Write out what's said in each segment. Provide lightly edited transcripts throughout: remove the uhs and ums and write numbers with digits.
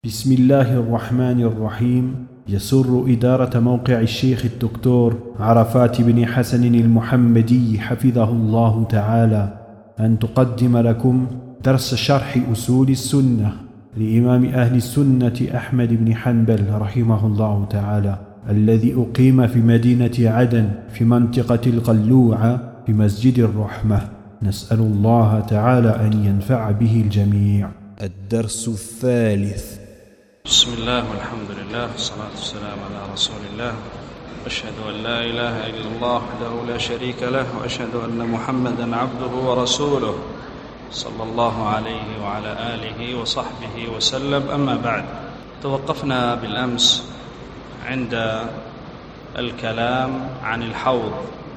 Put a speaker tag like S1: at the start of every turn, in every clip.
S1: بسم الله الرحمن الرحيم. يسر إدارة موقع الشيخ الدكتور عرفات بن حسن المحمدي حفظه الله تعالى أن تقدم لكم درس شرح أصول السنة لإمام أهل السنة أحمد بن حنبل رحمه الله تعالى، الذي أقيم في مدينة عدن في منطقة القلوعة في مسجد الرحمة. نسأل الله تعالى أن ينفع به الجميع. الدرس الثالث.
S2: بسم الله والحمد لله والصلاة والسلام على رسول الله، أشهد أن لا إله إلا الله وحده لا شريك له، وأشهد أن محمدا عبده ورسوله صلى الله عليه وعلى آله وصحبه وسلم. أما بعد، توقفنا بالأمس عند الكلام عن الحوض،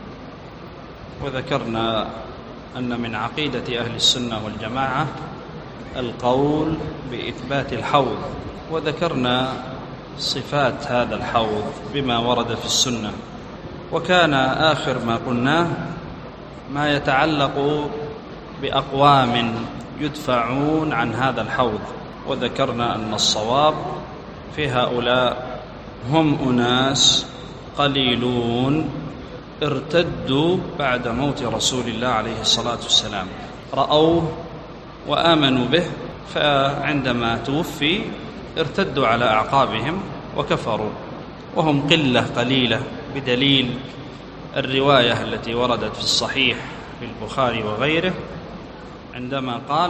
S2: وذكرنا أن من عقيدة أهل السنة والجماعة القول بإثبات الحوض، وذكرنا صفات هذا الحوض بما ورد في السنة. وكان آخر ما قلناه ما يتعلق بأقوام يدفعون عن هذا الحوض، وذكرنا أن الصواب في هؤلاء هم أناس قليلون ارتدوا بعد موت رسول الله عليه الصلاة والسلام، رأوه وآمنوا به، فعندما توفي ارتدوا على أعقابهم وكفروا، وهم قلة قليلة، بدليل الرواية التي وردت في الصحيح في البخاري وغيره عندما قال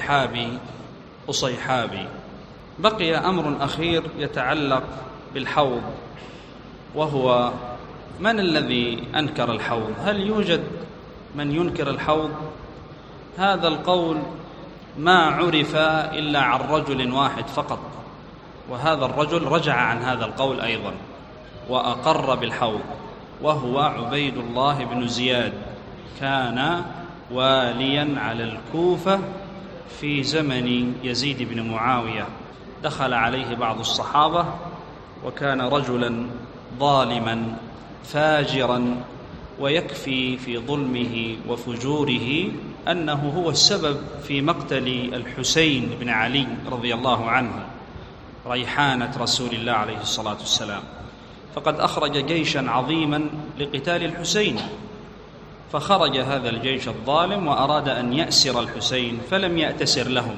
S2: أصيحابي. بقي أمر أخير يتعلق بالحوض، وهو من الذي أنكر الحوض؟ هل يوجد من ينكر الحوض؟ هذا القول ما عرف إلا عن رجل واحد فقط، وهذا الرجل رجع عن هذا القول أيضا وأقر بالحوض، وهو عبيد الله بن زياد، كان واليا على الكوفة في زمن يزيد بن معاوية. دخل عليه بعض الصحابة، وكان رجلا ظالما فاجرا، ويكفي في ظلمه وفجوره أنه هو السبب في مقتل الحسين بن علي رضي الله عنه ريحانة رسول الله عليه الصلاة والسلام، فقد أخرج جيشا عظيما لقتال الحسين، فخرج هذا الجيش الظالم وأراد أن يأسر الحسين، فلم يأتسر لهم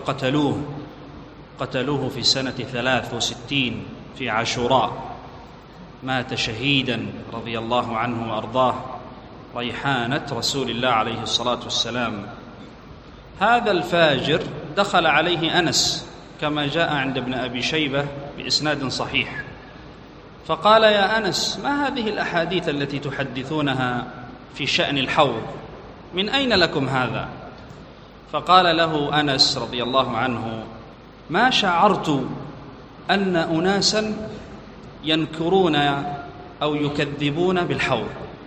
S2: قتلوه في سنة 63 في عاشوراء، مات شهيدا رضي الله عنه وأرضاه ريحانة رسول الله عليه الصلاة والسلام. هذا الفاجر دخل عليه أنس كما جاء عند ابن أبي شيبة بإسناد صحيح، فقال: يا أنس، ما هذه الأحاديث التي تحدثونها في شأن الحوض؟ من أين لكم هذا؟ فقال له أنس رضي الله عنه: ما شعرت أن أناسا ينكرون أو يكذبون بالحوض،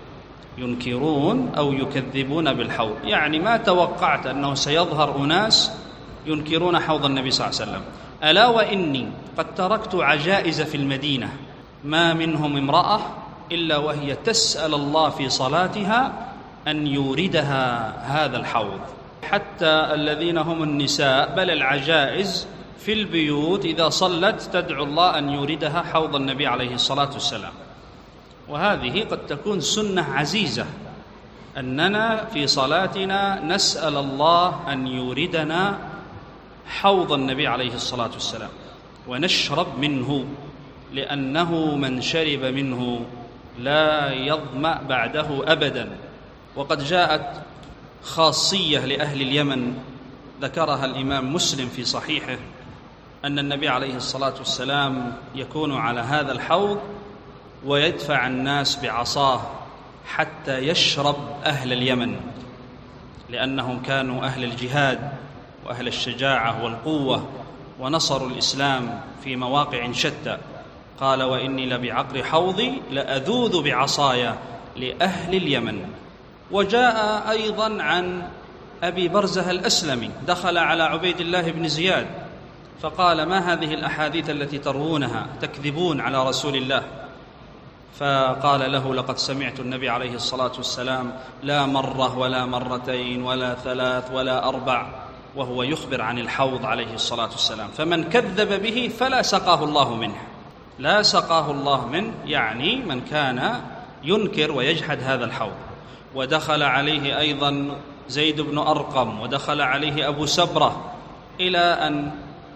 S2: يعني ما توقعت أنه سيظهر أناس ينكرون حوض النبي صلى الله عليه وسلم. ألا وإني قد تركت عجائز في المدينة ما منهم امرأة إلا وهي تسأل الله في صلاتها أن يوردها هذا الحوض، حتى الذين هم النساء، بل العجائز في البيوت إذا صلت تدعو الله أن يوردها حوض النبي عليه الصلاة والسلام. وهذه قد تكون سنة عزيزة، أننا في صلاتنا نسأل الله أن يوردنا حوض النبي عليه الصلاة والسلام ونشرب منه، لأنه من شرب منه لا يظمأ بعده أبدا. وقد جاءت خاصية لأهل اليمن ذكرها الإمام مسلم في صحيحه، أن النبي عليه الصلاة والسلام يكون على هذا الحوض ويدفع الناس بعصاه حتى يشرب أهل اليمن، لأنهم كانوا أهل الجهاد وأهل الشجاعة والقوة، ونصروا الإسلام في مواقع شتى. قال: وإني لبعقر حوضي لأذوذ بعصايا لأهل اليمن. وجاء أيضا عن أبي برزة الأسلمي، دخل على عبيد الله بن زياد فقال: ما هذه الأحاديث التي تروونها؟ تكذبون على رسول الله. فقال له: لقد سمعت النبي عليه الصلاة والسلام لا مرة ولا مرتين ولا ثلاث ولا أربع وهو يخبر عن الحوض عليه الصلاة والسلام. فمن كذب به فلا سقاه الله منه، لا سقاه الله منه، يعني من كان ينكر ويجحد هذا الحوض. ودخل عليه أيضا زيد بن أرقم، ودخل عليه أبو سبرة، إلى أن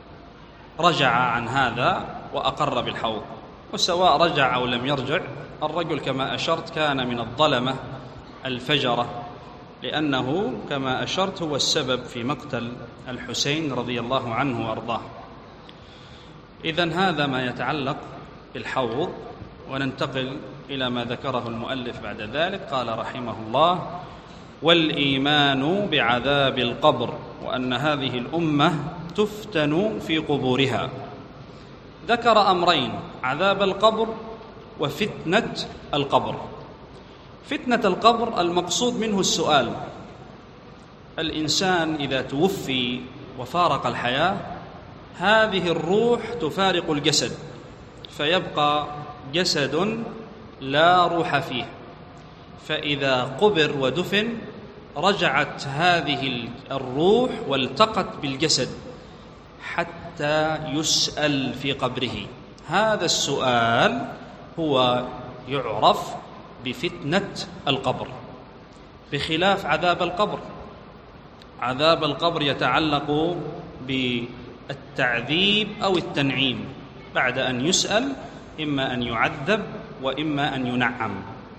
S2: رجع عن هذا وأقر بالحوض. وسواء رجع أو لم يرجع، الرجل كما أشرت كان من الظلمة الفجرة، لأنه كما أشرت هو السبب في مقتل الحسين رضي الله عنه وأرضاه. إذن هذا ما يتعلق بالحوض. وننتقل إلى ما ذكره المؤلف بعد ذلك. قال رحمه الله: والإيمان بعذاب القبر، وأن هذه الأمة تفتن في قبورها. ذكر أمرين: عذاب القبر وفتنة القبر. فتنة القبر المقصود منه السؤال. الإنسان إذا توفي وفارق الحياة، هذه الروح تفارق الجسد، فيبقى جسد لا روح فيه. فإذا قبر ودفن رجعت هذه الروح والتقت بالجسد حتى يسأل في قبره. هذا السؤال هو يعرف بفتنة القبر، بخلاف عذاب القبر. عذاب القبر يتعلق بالتعذيب أو التنعيم، بعد أن يسأل إما أن يعذب وإما أن ينعم.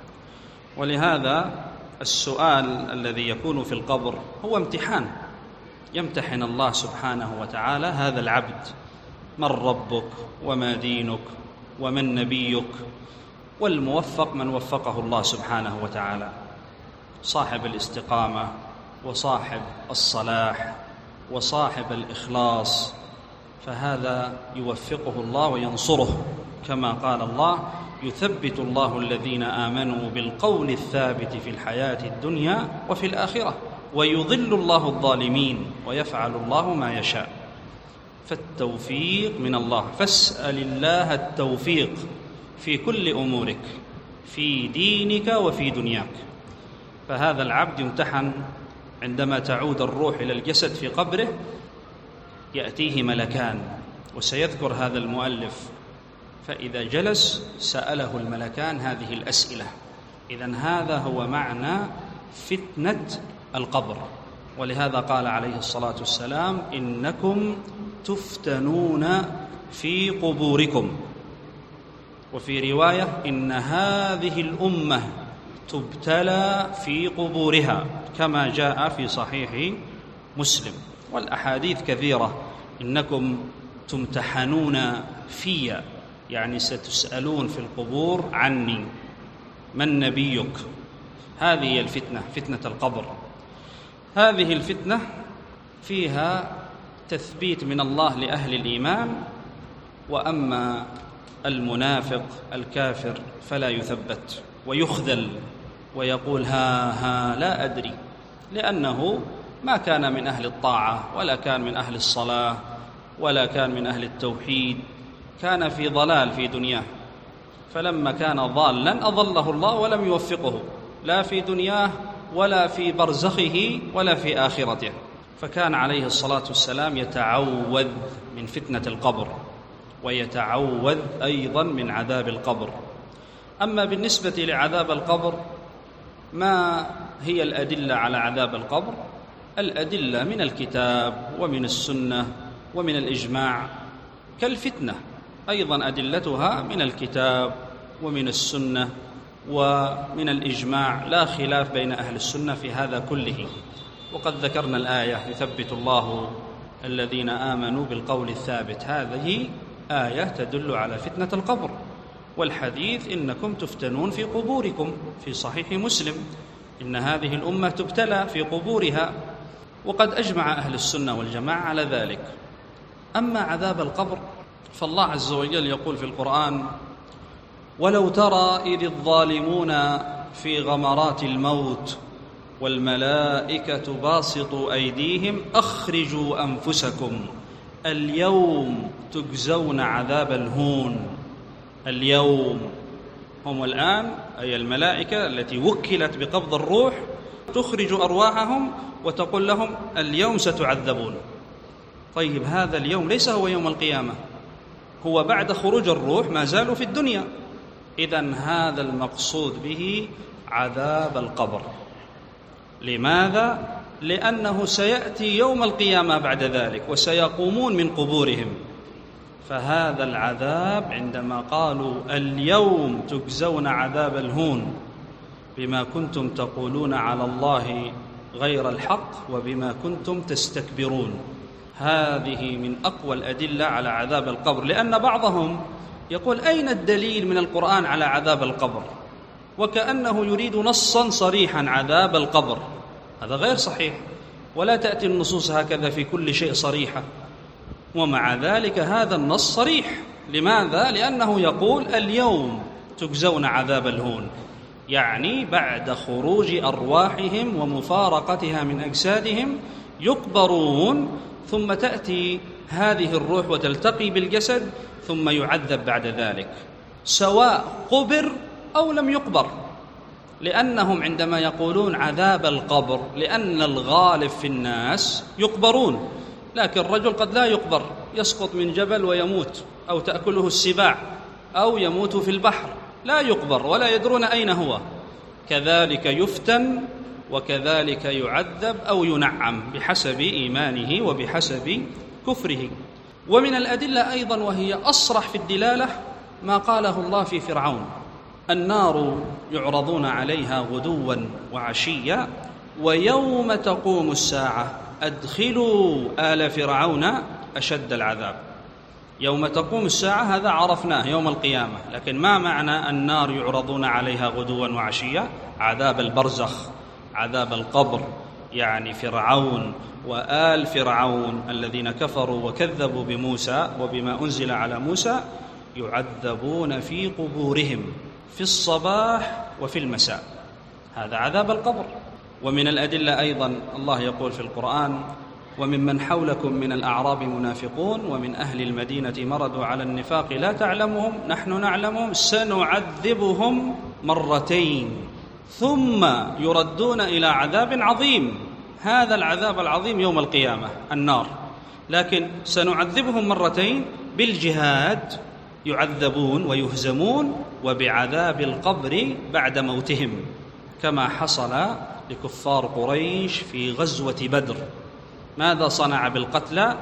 S2: ولهذا السؤال الذي يكون في القبر هو امتحان، يمتحن الله سبحانه وتعالى هذا العبد: من ربك وما دينك ومن نبيك. والموفق من وفقه الله سبحانه وتعالى، صاحب الاستقامة وصاحب الصلاح وصاحب الإخلاص، فهذا يوفقه الله وينصره، كما قال الله: يثبت الله الذين آمنوا بالقول الثابت في الحياة الدنيا وفي الآخرة ويضل الله الظالمين ويفعل الله ما يشاء. فالتوفيق من الله، فاسأل الله التوفيق في كل أمورك، في دينك وفي دنياك. فهذا العبد يمتحن عندما تعود الروح إلى الجسد في قبره، يأتيه ملكان، وسيذكر هذا المؤلف. فإذا جلس سأله الملكان هذه الأسئلة. إذن هذا هو معنى فتنة القبر. ولهذا قال عليه الصلاة والسلام: إنكم تفتنون في قبوركم. وفي رواية: إن هذه الأمة تبتلى في قبورها، كما جاء في صحيح مسلم. والأحاديث كثيرة: إنكم تمتحنون في، يعني ستسألون في القبور عني، من نبيك. هذه هي الفتنة، فتنة القبر. هذه الفتنة فيها تثبيت من الله لأهل الإيمان، وأما المنافق الكافر فلا يثبت ويخذل ويقول ها لا أدري، لأنه ما كان من أهل الطاعة ولا كان من أهل الصلاة ولا كان من أهل التوحيد، كان في ضلال في دنياه. فلما كان ضالا أضله الله ولم يوفقه، لا في دنياه ولا في برزخه ولا في آخرته. فكان عليه الصلاة والسلام يتعوذ من فتنة القبر، ويتعوذ أيضا من عذاب القبر. أما بالنسبة لعذاب القبر، ما هي الأدلة على عذاب القبر؟ الأدلة من الكتاب ومن السنة ومن الإجماع، كالفتنة أيضا أدلتها من الكتاب ومن السنة ومن الإجماع، لا خلاف بين أهل السنة في هذا كله. وقد ذكرنا الآية: يثبت الله الذين آمنوا بالقول الثابت. هذه آية تدل على فتنة القبر. والحديث: إنكم تفتنون في قبوركم، في صحيح مسلم، إن هذه الأمة تبتلى في قبورها. وقد أجمع أهل السنة والجماعة على ذلك. أما عذاب القبر فالله عز وجل يقول في القرآن: ولو ترى إذ الظالمون في غمرات الموت والملائكة باسطوا أيديهم أخرجوا أنفسكم اليوم تجزون عذاب الهون. اليوم هم الآن، أي الملائكة التي وكلت بقبض الروح، تخرج أرواحهم وتقول لهم اليوم ستعذبون. طيب هذا اليوم ليس هو يوم القيامة، هو بعد خروج الروح ما زالوا في الدنيا. إذن هذا المقصود به عذاب القبر. لماذا؟ لأنه سيأتي يوم القيامة بعد ذلك وسيقومون من قبورهم. فهذا العذاب عندما قالوا اليوم تجزون عذاب الهون بما كنتم تقولون على الله غير الحق وبما كنتم تستكبرون، هذه من أقوى الأدلة على عذاب القبر. لأن بعضهم يقول أين الدليل من القرآن على عذاب القبر، وكأنه يريد نصا صريحا عذاب القبر. هذا غير صحيح، ولا تأتي النصوص هكذا في كل شيء صريحة. ومع ذلك هذا النص صريح. لماذا؟ لأنه يقول اليوم تجزون عذاب الهون، يعني بعد خروج أرواحهم ومفارقتها من أجسادهم يقبرون، ثم تأتي هذه الروح وتلتقي بالجسد ثم يعذب بعد ذلك، سواء قبر أو لم يقبر. لأنهم عندما يقولون عذاب القبر لأن الغالب في الناس يقبرون، لكن الرجل قد لا يقبر، يسقط من جبل ويموت، أو تأكله السباع، أو يموت في البحر، لا يقبر ولا يدرون أين هو. كذلك يفتن وكذلك يعذب أو ينعم بحسب إيمانه وبحسب كفره. ومن الأدلة أيضا وهي أصرح في الدلالة ما قاله الله في فرعون: النار يعرضون عليها غدوا وعشيا ويوم تقوم الساعة أدخلوا آل فرعون أشد العذاب. يوم تقوم الساعة هذا عرفناه يوم القيامة، لكن ما معنى النار يعرضون عليها غدوا وعشيا؟ عذاب البرزخ، عذاب القبر، يعني فرعون وآل فرعون الذين كفروا وكذبوا بموسى وبما أنزل على موسى يعذبون في قبورهم في الصباح وفي المساء، هذا عذاب القبر. ومن الأدلة أيضا الله يقول في القرآن: وممن حولكم من الأعراب منافقون ومن أهل المدينة مردوا على النفاق لا تعلمهم نحن نعلمهم سنعذبهم مرتين ثم يردون إلى عذاب عظيم. هذا العذاب العظيم يوم القيامة النار، لكن سنعذبهم مرتين بالجهاد يعذبون ويهزمون، وبعذاب القبر بعد موتهم، كما حصل لكفار قريش في غزوة بدر. ماذا صنع بالقتلى؟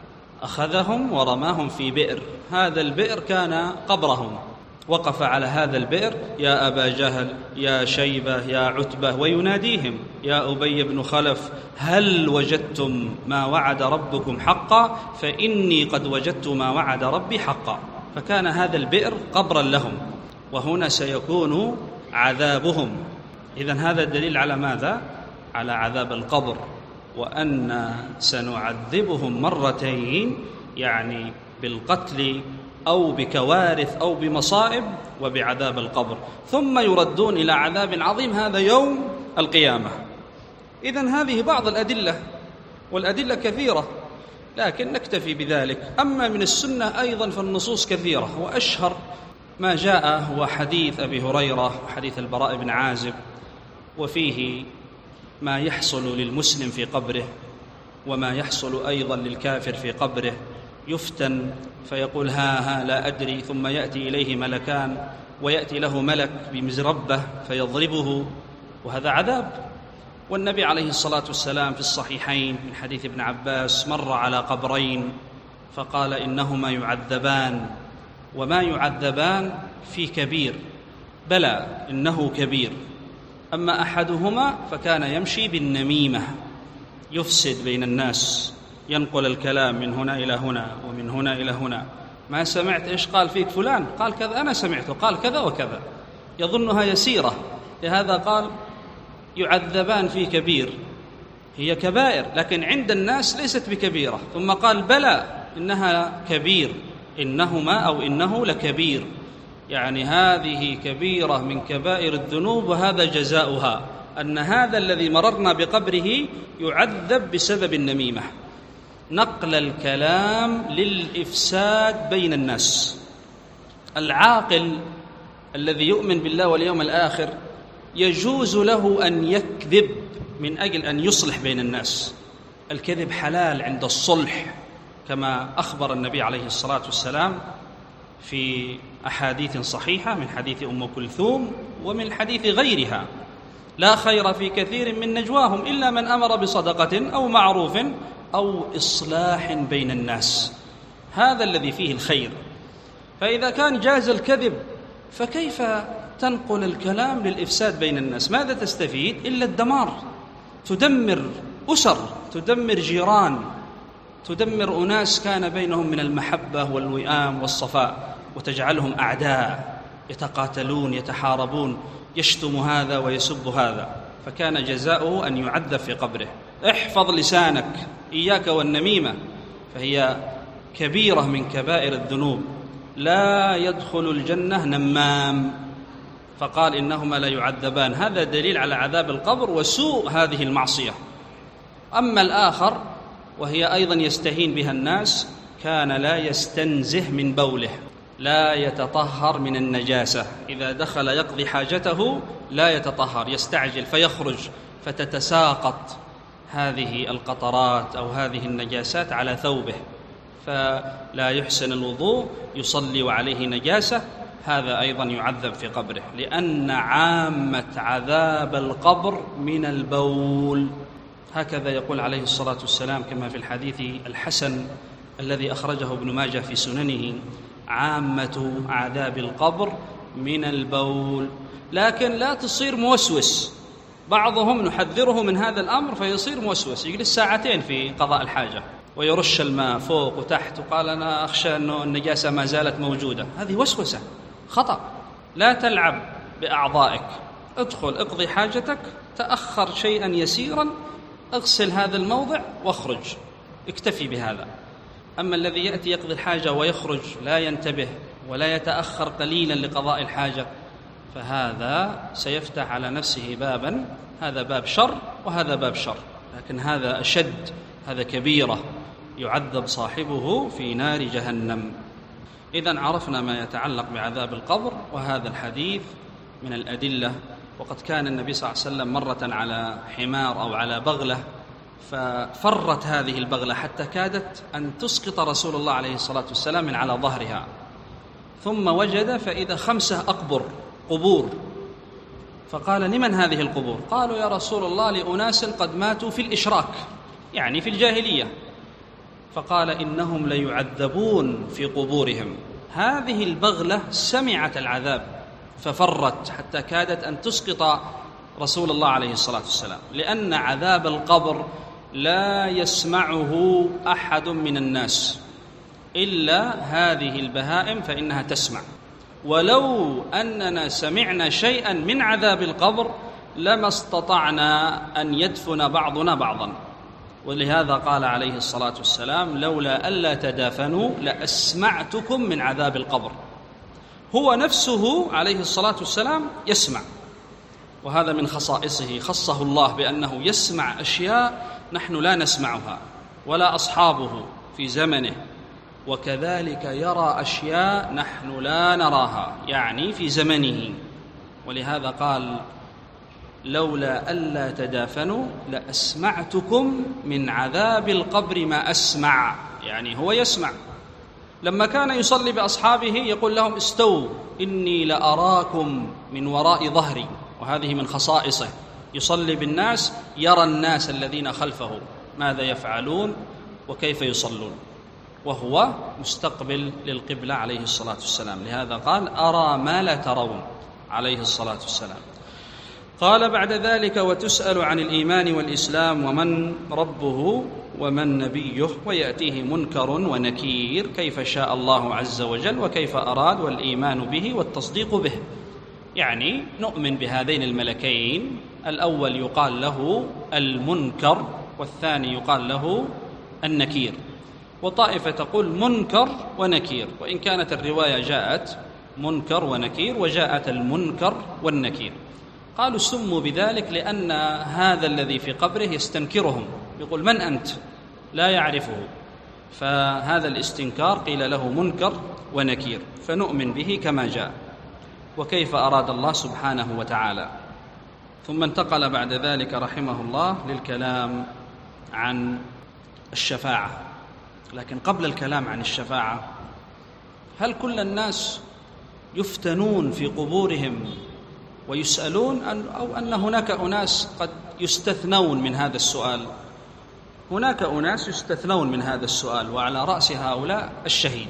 S2: أخذهم ورماهم في بئر، هذا البئر كان قبرهم، وقف على هذا البئر: يا أبا جهل، يا شيبة، يا عتبة، ويناديهم: يا أبي بن خلف هل وجدتم ما وعد ربكم حقا؟ فإني قد وجدت ما وعد ربي حقا. فكان هذا البئر قبرا لهم، وهنا سيكون عذابهم. إذن هذا الدليل على ماذا؟ على عذاب القبر، وأن سنعذبهم مرتين، يعني بالقتل أو بكوارث أو بمصائب، وبعذاب القبر، ثم يردون إلى عذاب عظيم، هذا يوم القيامة. إذن هذه بعض الأدلة، والأدلة كثيرة، لكن نكتفي بذلك. أما من السنة أيضا فالنصوص كثيرة، وأشهر ما جاء هو حديث أبي هريرة وحديث البراء بن عازب، وفيه ما يحصل للمسلم في قبره وما يحصل أيضا للكافر في قبره. يفتن فيقول ها لا أدري، ثم يأتي إليه ملكان، ويأتي له ملك بمزربة فيضربه، وهذا عذاب. والنبي عليه الصلاة والسلام في الصحيحين من حديث ابن عباس مر على قبرين فقال إنهما يعذبان، وما يعذبان في كبير، بلى إنه كبير. أما أحدهما فكان يمشي بالنميمة، يفسد بين الناس، ينقل الكلام من هنا إلى هنا ومن هنا إلى هنا. ما سمعت إيش قال فيك فلان؟ قال كذا، أنا سمعته قال كذا وكذا، يظنها يسيرة. لهذا قال يعذبان في كبير، هي كبائر لكن عند الناس ليست بكبيرة. ثم قال بلى إنها كبير، إنهما أو إنه لكبير، يعني هذه كبيرة من كبائر الذنوب، وهذا جزاؤها أن هذا الذي مررنا بقبره يعذب بسبب النميمة، نقل الكلام للإفساد بين الناس. العاقل الذي يؤمن بالله واليوم الآخر يجوز له أن يكذب من أجل أن يصلح بين الناس. الكذب حلال عند الصلح كما أخبر النبي عليه الصلاة والسلام في أحاديث صحيحة من حديث أم كلثوم ومن حديث غيرها: لا خير في كثير من نجواهم إلا من أمر بصدقة أو معروف أو إصلاح بين الناس. هذا الذي فيه الخير. فإذا كان جاز الكذب فكيف تنقل الكلام للإفساد بين الناس؟ ماذا تستفيد إلا الدمار؟ تدمر أسر، تدمر جيران، تدمر أناس كان بينهم من المحبة والوئام والصفاء، وتجعلهم أعداء يتقاتلون يتحاربون، يشتم هذا ويسب هذا. فكان جزاؤه أن يعذب في قبره. احفظ لسانك، إياك والنميمة، فهي كبيرة من كبائر الذنوب. لا يدخل الجنة نمام، فقال إنهما لا يعذبان. هذا دليل على عذاب القبر وسوء هذه المعصية. أما الآخر وهي أيضا يستهين بها الناس، كان لا يستنزه من بوله، لا يتطهر من النجاسة. إذا دخل يقضي حاجته لا يتطهر، يستعجل فيخرج، فتتساقط هذه القطرات أو هذه النجاسات على ثوبه، فلا يحسن الوضوء، يصلي وعليه نجاسة. هذا أيضا يعذب في قبره، لأن عامة عذاب القبر من البول. هكذا يقول عليه الصلاة والسلام كما في الحديث الحسن الذي أخرجه ابن ماجه في سننه: عامة عذاب القبر من البول. لكن لا تصير موسوس. بعضهم نحذره من هذا الأمر فيصير موسوس، يجلس ساعتين في قضاء الحاجة ويرش الماء فوق وتحت، وقال أنا أخشى أن النجاسة ما زالت موجودة. هذه وسوسة، خطأ. لا تلعب بأعضائك، ادخل اقضي حاجتك، تأخر شيئا يسيرا، اغسل هذا الموضع واخرج، اكتفي بهذا. أما الذي يأتي يقضي الحاجة ويخرج لا ينتبه ولا يتأخر قليلا لقضاء الحاجة، فهذا سيفتح على نفسه بابا، هذا باب شر وهذا باب شر، لكن هذا أشد، هذا كبيرة يعذب صاحبه في نار جهنم. إذن عرفنا ما يتعلق بعذاب القبر، وهذا الحديث من الأدلة. وقد كان النبي صلى الله عليه وسلم مرة على حمار أو على بغلة، ففرت هذه البغلة حتى كادت أن تسقط رسول الله عليه الصلاة والسلام من على ظهرها، ثم وجد فإذا 5 قبور، فقال: لمن هذه القبور؟ قالوا: يا رسول الله لأناس قد ماتوا في الإشراك، يعني في الجاهلية. فقال: إنهم ليعذبون في قبورهم. هذه البغلة سمعت العذاب ففرت حتى كادت أن تسقط رسول الله عليه الصلاة والسلام، لأن عذاب القبر لا يسمعه أحد من الناس إلا هذه البهائم، فإنها تسمع. ولو أننا سمعنا شيئا من عذاب القبر لما استطعنا أن يدفن بعضنا بعضا. ولهذا قال عليه الصلاة والسلام: لولا ألا تدافنوا لأسمعتكم من عذاب القبر. هو نفسه عليه الصلاة والسلام يسمع، وهذا من خصائصه، خصه الله بأنه يسمع أشياء نحن لا نسمعها ولا أصحابه في زمنه، وكذلك يرى أشياء نحن لا نراها، يعني في زمنه. ولهذا قال: لولا ألا تدافنوا لأسمعتكم من عذاب القبر ما أسمع، يعني هو يسمع. لما كان يصلي بأصحابه يقول لهم: استووا إني لأراكم من وراء ظهري. وهذه من خصائصه، يصلي بالناس يرى الناس الذين خلفه ماذا يفعلون وكيف يصلون، وهو مستقبل للقبلة عليه الصلاة والسلام. لهذا قال: أرى ما لا ترون عليه الصلاة والسلام. قال بعد ذلك: وتسأل عن الإيمان والإسلام ومن ربه ومن نبيه، ويأتيه منكر ونكير كيف شاء الله عز وجل وكيف أراد، والإيمان به والتصديق به. يعني نؤمن بهذين الملكين، الأول يقال له المنكر والثاني يقال له النكير. وطائفة تقول منكر ونكير، وإن كانت الرواية جاءت منكر ونكير وجاءت المنكر والنكير. قالوا سموا بذلك لأن هذا الذي في قبره يستنكرهم، يقول: من أنت؟ لا يعرفه، فهذا الاستنكار قيل له منكر ونكير، فنؤمن به كما جاء. وكيف أراد الله سبحانه وتعالى. ثم انتقل بعد ذلك رحمه الله للكلام عن الشفاعة. لكن قبل الكلام عن الشفاعة، هل كل الناس يفتنون في قبورهم ويسألون أو أن هناك أناس قد يستثنون من هذا السؤال؟ هناك أناس يستثنون من هذا السؤال، وعلى رأس هؤلاء الشهيد.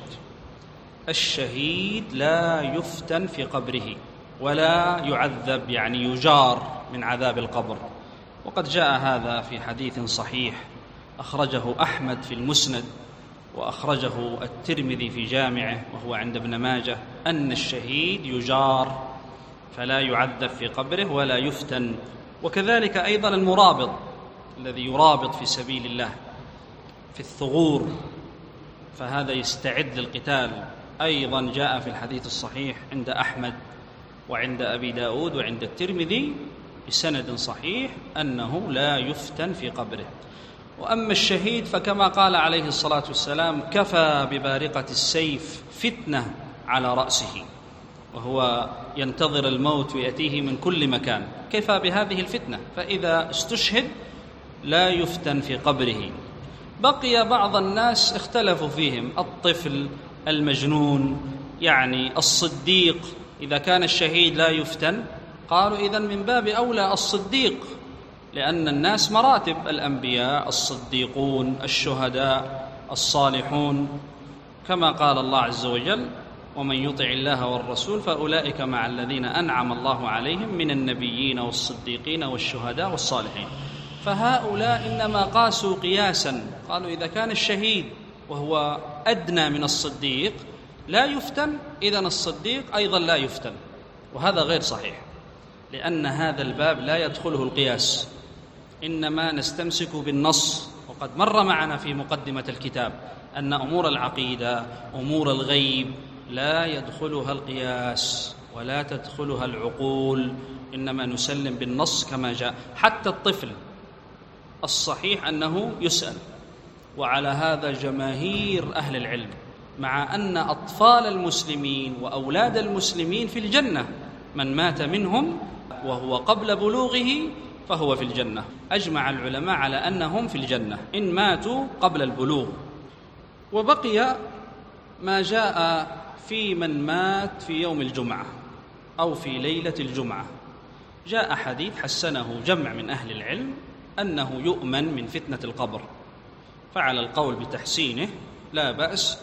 S2: الشهيد لا يفتن في قبره ولا يعذب، يعني يجار من عذاب القبر. وقد جاء هذا في حديث صحيح أخرجه أحمد في المسند، وأخرجه الترمذي في جامعه، وهو عند ابن ماجه، أن الشهيد يجار فلا يعذب في قبره ولا يفتن. وكذلك أيضا المرابط الذي يرابط في سبيل الله في الثغور، فهذا يستعد للقتال. أيضا جاء في الحديث الصحيح عند أحمد وعند أبي داود وعند الترمذي بسند صحيح أنه لا يفتن في قبره. وأما الشهيد فكما قال عليه الصلاة والسلام: كفى ببارقة السيف فتنة على رأسه، وهو ينتظر الموت ويأتيه من كل مكان. كفى بهذه الفتنة، فإذا استشهد لا يفتن في قبره. بقي بعض الناس اختلفوا فيهم: الطفل، المجنون، يعني الصديق. إذا كان الشهيد لا يفتن، قالوا إذن من باب أولى الصديق، لأن الناس مراتب: الأنبياء، الصديقون، الشهداء، الصالحون، كما قال الله عز وجل: ومن يطع الله والرسول فأولئك مع الذين أنعم الله عليهم من النبيين والصديقين والشهداء والصالحين. فهؤلاء إنما قاسوا قياسا، قالوا إذا كان الشهيد وهو أدنى من الصديق لا يفتن، إذن الصديق أيضا لا يفتن. وهذا غير صحيح، لأن هذا الباب لا يدخله القياس، إنما نستمسك بالنص. وقد مر معنا في مقدمة الكتاب أن أمور العقيدة، أمور الغيب، لا يدخلها القياس ولا تدخلها العقول، إنما نسلم بالنص كما جاء. حتى الطفل الصحيح أنه يسأل، وعلى هذا جماهير أهل العلم، مع أن أطفال المسلمين وأولاد المسلمين في الجنة، من مات منهم وهو قبل بلوغه فهو في الجنة. أجمع العلماء على أنهم في الجنة إن ماتوا قبل البلوغ. وبقي ما جاء في من مات في يوم الجمعة أو في ليلة الجمعة. جاء حديث حسنه جمع من أهل العلم أنه يؤمن من فتنة القبر، فعلى القول بتحسينه لا بأس،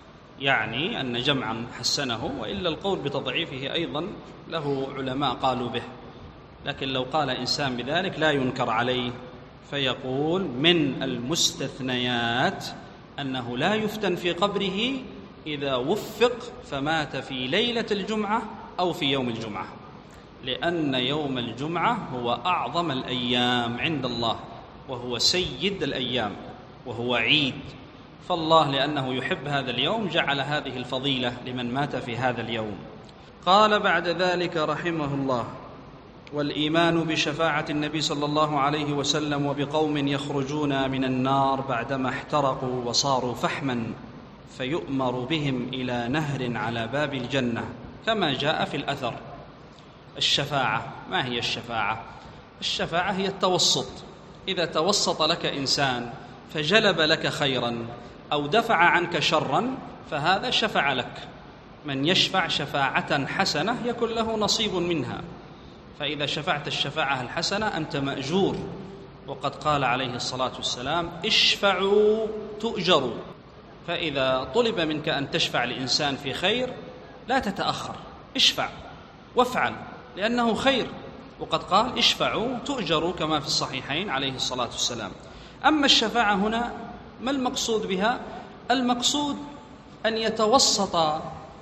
S2: يعني أن جمعا حسنه، وإلا القول بتضعيفه أيضا له علماء قالوا به. لكن لو قال إنسان بذلك لا ينكر عليه، فيقول من المستثنيات أنه لا يفتن في قبره إذا وفق فمات في ليلة الجمعة أو في يوم الجمعة، لأن يوم الجمعة هو أعظم الأيام عند الله، وهو سيد الأيام، وهو عيد. فالله لأنه يحب هذا اليوم جعل هذه الفضيلة لمن مات في هذا اليوم. قال بعد ذلك رحمه الله: والإيمان بشفاعة النبي صلى الله عليه وسلم وبقوم يخرجون من النار بعدما احترقوا وصاروا فحما فيؤمر بهم إلى نهر على باب الجنة، كما جاء في الأثر. الشفاعة، ما هي الشفاعة؟ الشفاعة هي التوسط. إذا توسط لك إنسان فجلب لك خيرا أو دفع عنك شرا فهذا شفع لك. من يشفع شفاعة حسنة يكن له نصيب منها، فإذا شفعت الشفاعة الحسنة أنت مأجور. وقد قال عليه الصلاة والسلام: اشفعوا تؤجروا. فإذا طلب منك أن تشفع لإنسان في خير لا تتأخر، اشفع وافعل، لأنه خير. وقد قال: اشفعوا تؤجروا، كما في الصحيحين عليه الصلاة والسلام. أما الشفاعة هنا ما المقصود بها؟ المقصود أن يتوسط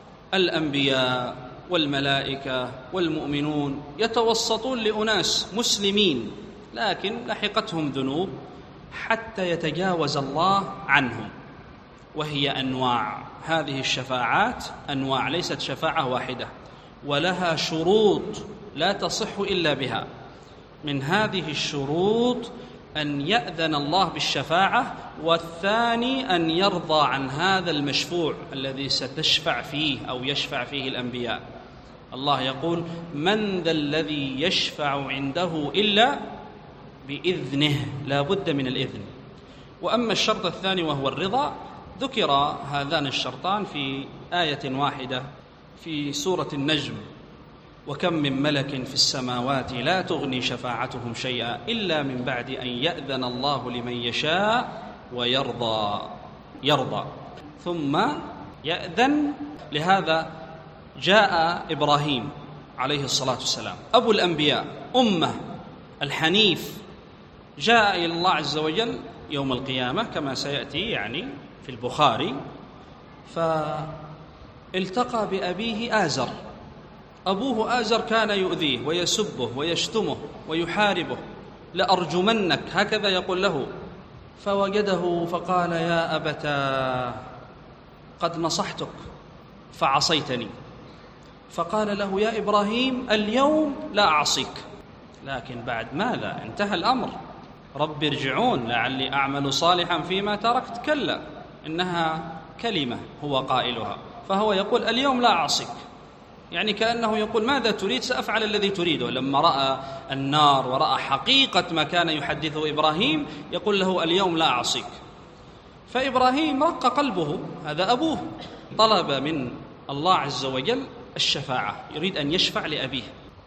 S2: الأنبياء والملائكة والمؤمنون، يتوسطون لأناس مسلمين لكن لحقتهم ذنوب حتى يتجاوز الله عنهم. وهي أنواع، هذه الشفاعات أنواع، ليست شفاعة واحدة، ولها شروط لا تصح إلا بها. من هذه الشروط أن يأذن الله بالشفاعة، والثاني أن يرضى عن هذا المشفوع الذي ستشفع فيه أو يشفع فيه الأنبياء. الله يقول: من ذا الذي يشفع عنده إلا بإذنه، لا بد من الإذن. وأما الشرط الثاني وهو الرضا، ذكر هذان الشرطان في آية واحدة في سورة النجم: وكم من ملك في السماوات لا تغني شفاعتهم شيئا إلا من بعد أن يأذن الله لمن يشاء ويرضى ثم يأذن. لهذا جاء إبراهيم عليه الصلاة والسلام أبو الأنبياء أمة الحنيف، جاء إلى الله عز وجل يوم القيامة كما سيأتي يعني في البخاري، فالتقى بأبيه آزر. أبوه آزر كان يؤذيه ويسبه ويشتمه ويحاربه: لأرجمنك، هكذا يقول له. فوجده فقال: يا أبتاه قد نصحتك فعصيتني. فقال له: يا إبراهيم اليوم لا أعصيك. لكن بعد ماذا؟ انتهى الأمر. رب ارجعون لعلي أعمل صالحا فيما تركت. كلا، إنها كلمة هو قائلها، فهو يقول: اليوم لا أعصيك، يعني كأنه يقول: ماذا تريد؟ سأفعل الذي تريده. لما رأى النار ورأى حقيقة ما كان يحدثه إبراهيم يقول له: اليوم لا أعصيك. فإبراهيم رق قلبه، هذا أبوه، طلب من الله عز وجل الشفاعة، يريد أن يشفع لأبيه.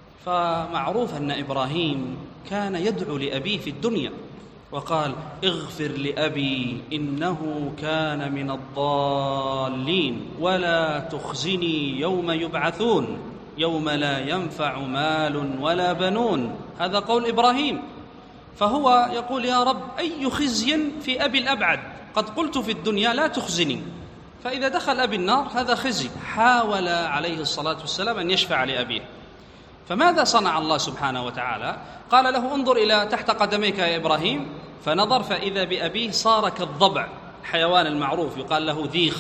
S2: فمعروف أن إبراهيم كان يدعو لأبيه في الدنيا وقال: اغفر لأبي إنه كان من الضالين ولا تخزني يوم يبعثون يوم لا ينفع مال ولا بنون. هذا قول إبراهيم. فهو يقول: يا رب أي خزي في أبي الأبعد، قد قلت في الدنيا لا تخزني، فإذا دخل أبي النار هذا خزي. حاول عليه الصلاة والسلام أن يشفع لأبيه. فماذا صنع الله سبحانه وتعالى؟ قال له: انظر إلى تحت قدميك يا إبراهيم. فنظر فإذا بأبيه صار كالضبع، الحيوان المعروف يقال له ذيخ،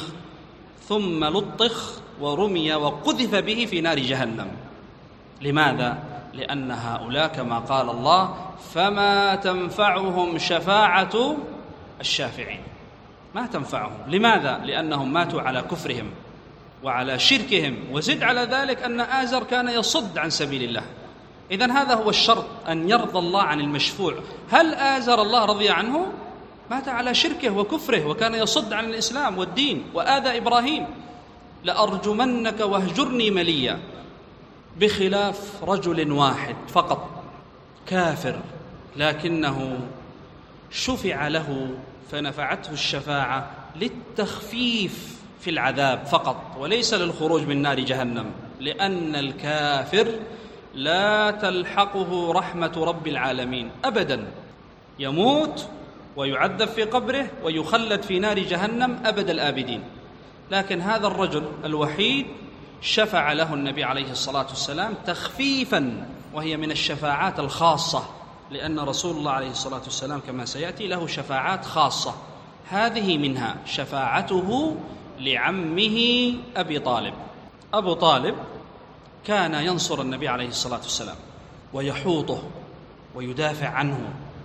S2: ثم لطخ ورمي وقذف به في نار جهنم. لماذا؟ لأن هؤلاء كما قال الله: فما تنفعهم شفاعة الشافعين. ما تنفعهم. لماذا؟ لأنهم ماتوا على كفرهم وعلى شركهم، وزد على ذلك أن آزر كان يصد عن سبيل الله. إذن هذا هو الشرط، أن يرضى الله عن المشفوع. هل آزر الله رضي عنه؟ مات على شركه وكفره وكان يصد عن الإسلام والدين وآذى إبراهيم. لأرجمنك واهجرني مليا. بخلاف رجل واحد فقط كافر، لكنه شفع له فنفعته الشفاعة للتخفيف في العذاب فقط، وليس للخروج من نار جهنم، لأن الكافر لا تلحقه رحمة رب العالمين أبدا، يموت ويعذب في قبره ويخلد في نار جهنم أبد الآبدين. لكن هذا الرجل الوحيد شفع له النبي عليه الصلاة والسلام تخفيفا، وهي من الشفاعات الخاصة، لأن رسول الله عليه الصلاة والسلام كما سيأتي له شفاعات خاصة. هذه منها شفاعته لعمه أبي طالب. أبو طالب كان ينصر النبي عليه الصلاة والسلام ويحوطه ويدافع عنه،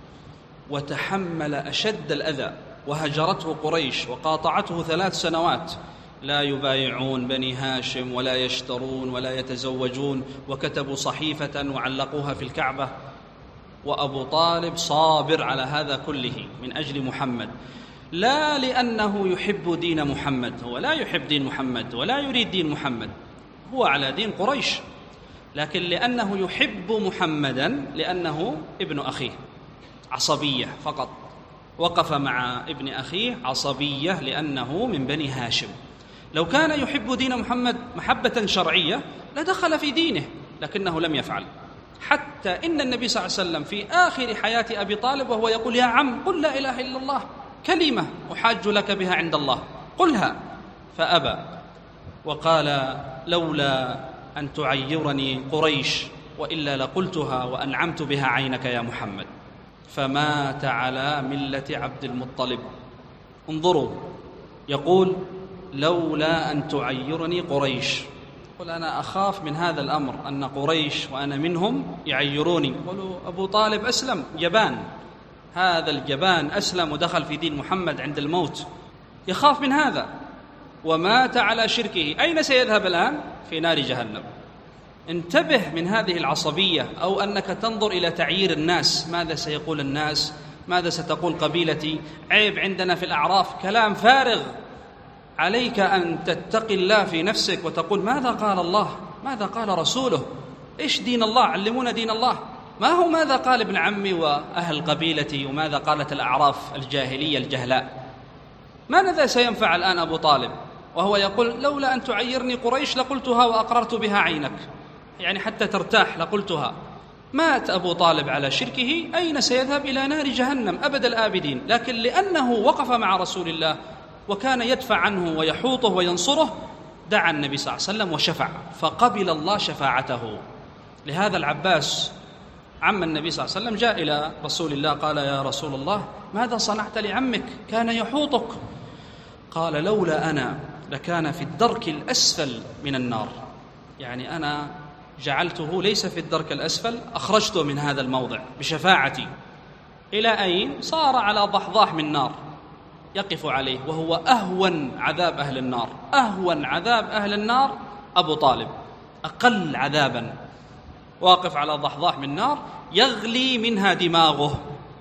S2: وتحمل أشد الأذى، وهجرته قريش وقاطعته 3 سنوات، لا يبايعون بني هاشم ولا يشترون ولا يتزوجون، وكتبوا صحيفة وعلقوها في الكعبة. وأبو طالب صابر على هذا كله من أجل محمد، لا لأنه يحب دين محمد، هو لا يحب دين محمد ولا يريد دين محمد، هو على دين قريش، لكن لأنه يحب محمدا، لأنه ابن أخيه، عصبية فقط. وقف مع ابن أخيه عصبية لأنه من بني هاشم. لو كان يحب دين محمد محبة شرعية لدخل في دينه، لكنه لم يفعل. حتى إن النبي صلى الله عليه وسلم في آخر حياة أبي طالب وهو يقول: يا عم قل لا إله إلا الله، كلمة أحاج لك بها عند الله، قلها. فأبى وقال: لولا أن تعيرني قريش وإلا لقلتها وأنعمت بها عينك يا محمد. فمات على ملة عبد المطلب. انظروا، يقول: لولا أن تعيرني قريش. قل: أنا أخاف من هذا الأمر، أن قريش وأنا منهم يعيروني. قالوا: أبو طالب أسلم، جبان، هذا الجبان أسلم ودخل في دين محمد عند الموت، يخاف من هذا، ومات على شركه. أين سيذهب الآن؟ في نار جهنم. انتبه من هذه العصبية، أو أنك تنظر إلى تعيير الناس، ماذا سيقول الناس، ماذا ستقول قبيلتي، عيب عندنا في الأعراف، كلام فارغ. عليك أن تتقي الله في نفسك وتقول ماذا قال الله، ماذا قال رسوله، إيش دين الله، علمونا دين الله. ما هو ماذا قال ابن عمي وأهل قبيلتي وماذا قالت الأعراف الجاهلية الجهلاء. ماذا سينفع الآن أبو طالب وهو يقول لولا أن تعيرني قريش لقلتها وأقررت بها عينك، يعني حتى ترتاح لقلتها. مات أبو طالب على شركه، أين سيذهب؟ إلى نار جهنم أبد الآبدين. لكن لأنه وقف مع رسول الله وكان يدفع عنه ويحوطه وينصره، دعا النبي صلى الله عليه وسلم وشفع، فقبل الله شفاعته. لهذا العباس عم النبي صلى الله عليه وسلم جاء إلى رسول الله قال يا رسول الله ماذا صنعت لعمك، كان يحوطك. قال لولا أنا لكان في الدرك الأسفل من النار، يعني أنا جعلته ليس في الدرك الأسفل، أخرجته من هذا الموضع بشفاعتي. إلى أين؟ صار على ضحضاح من نار يقف عليه، وهو أهون عذاب أهل النار. أهون عذاب أهل النار أبو طالب، أقل عذابا، واقف على ضحضاح من نار يغلي منها دماغه،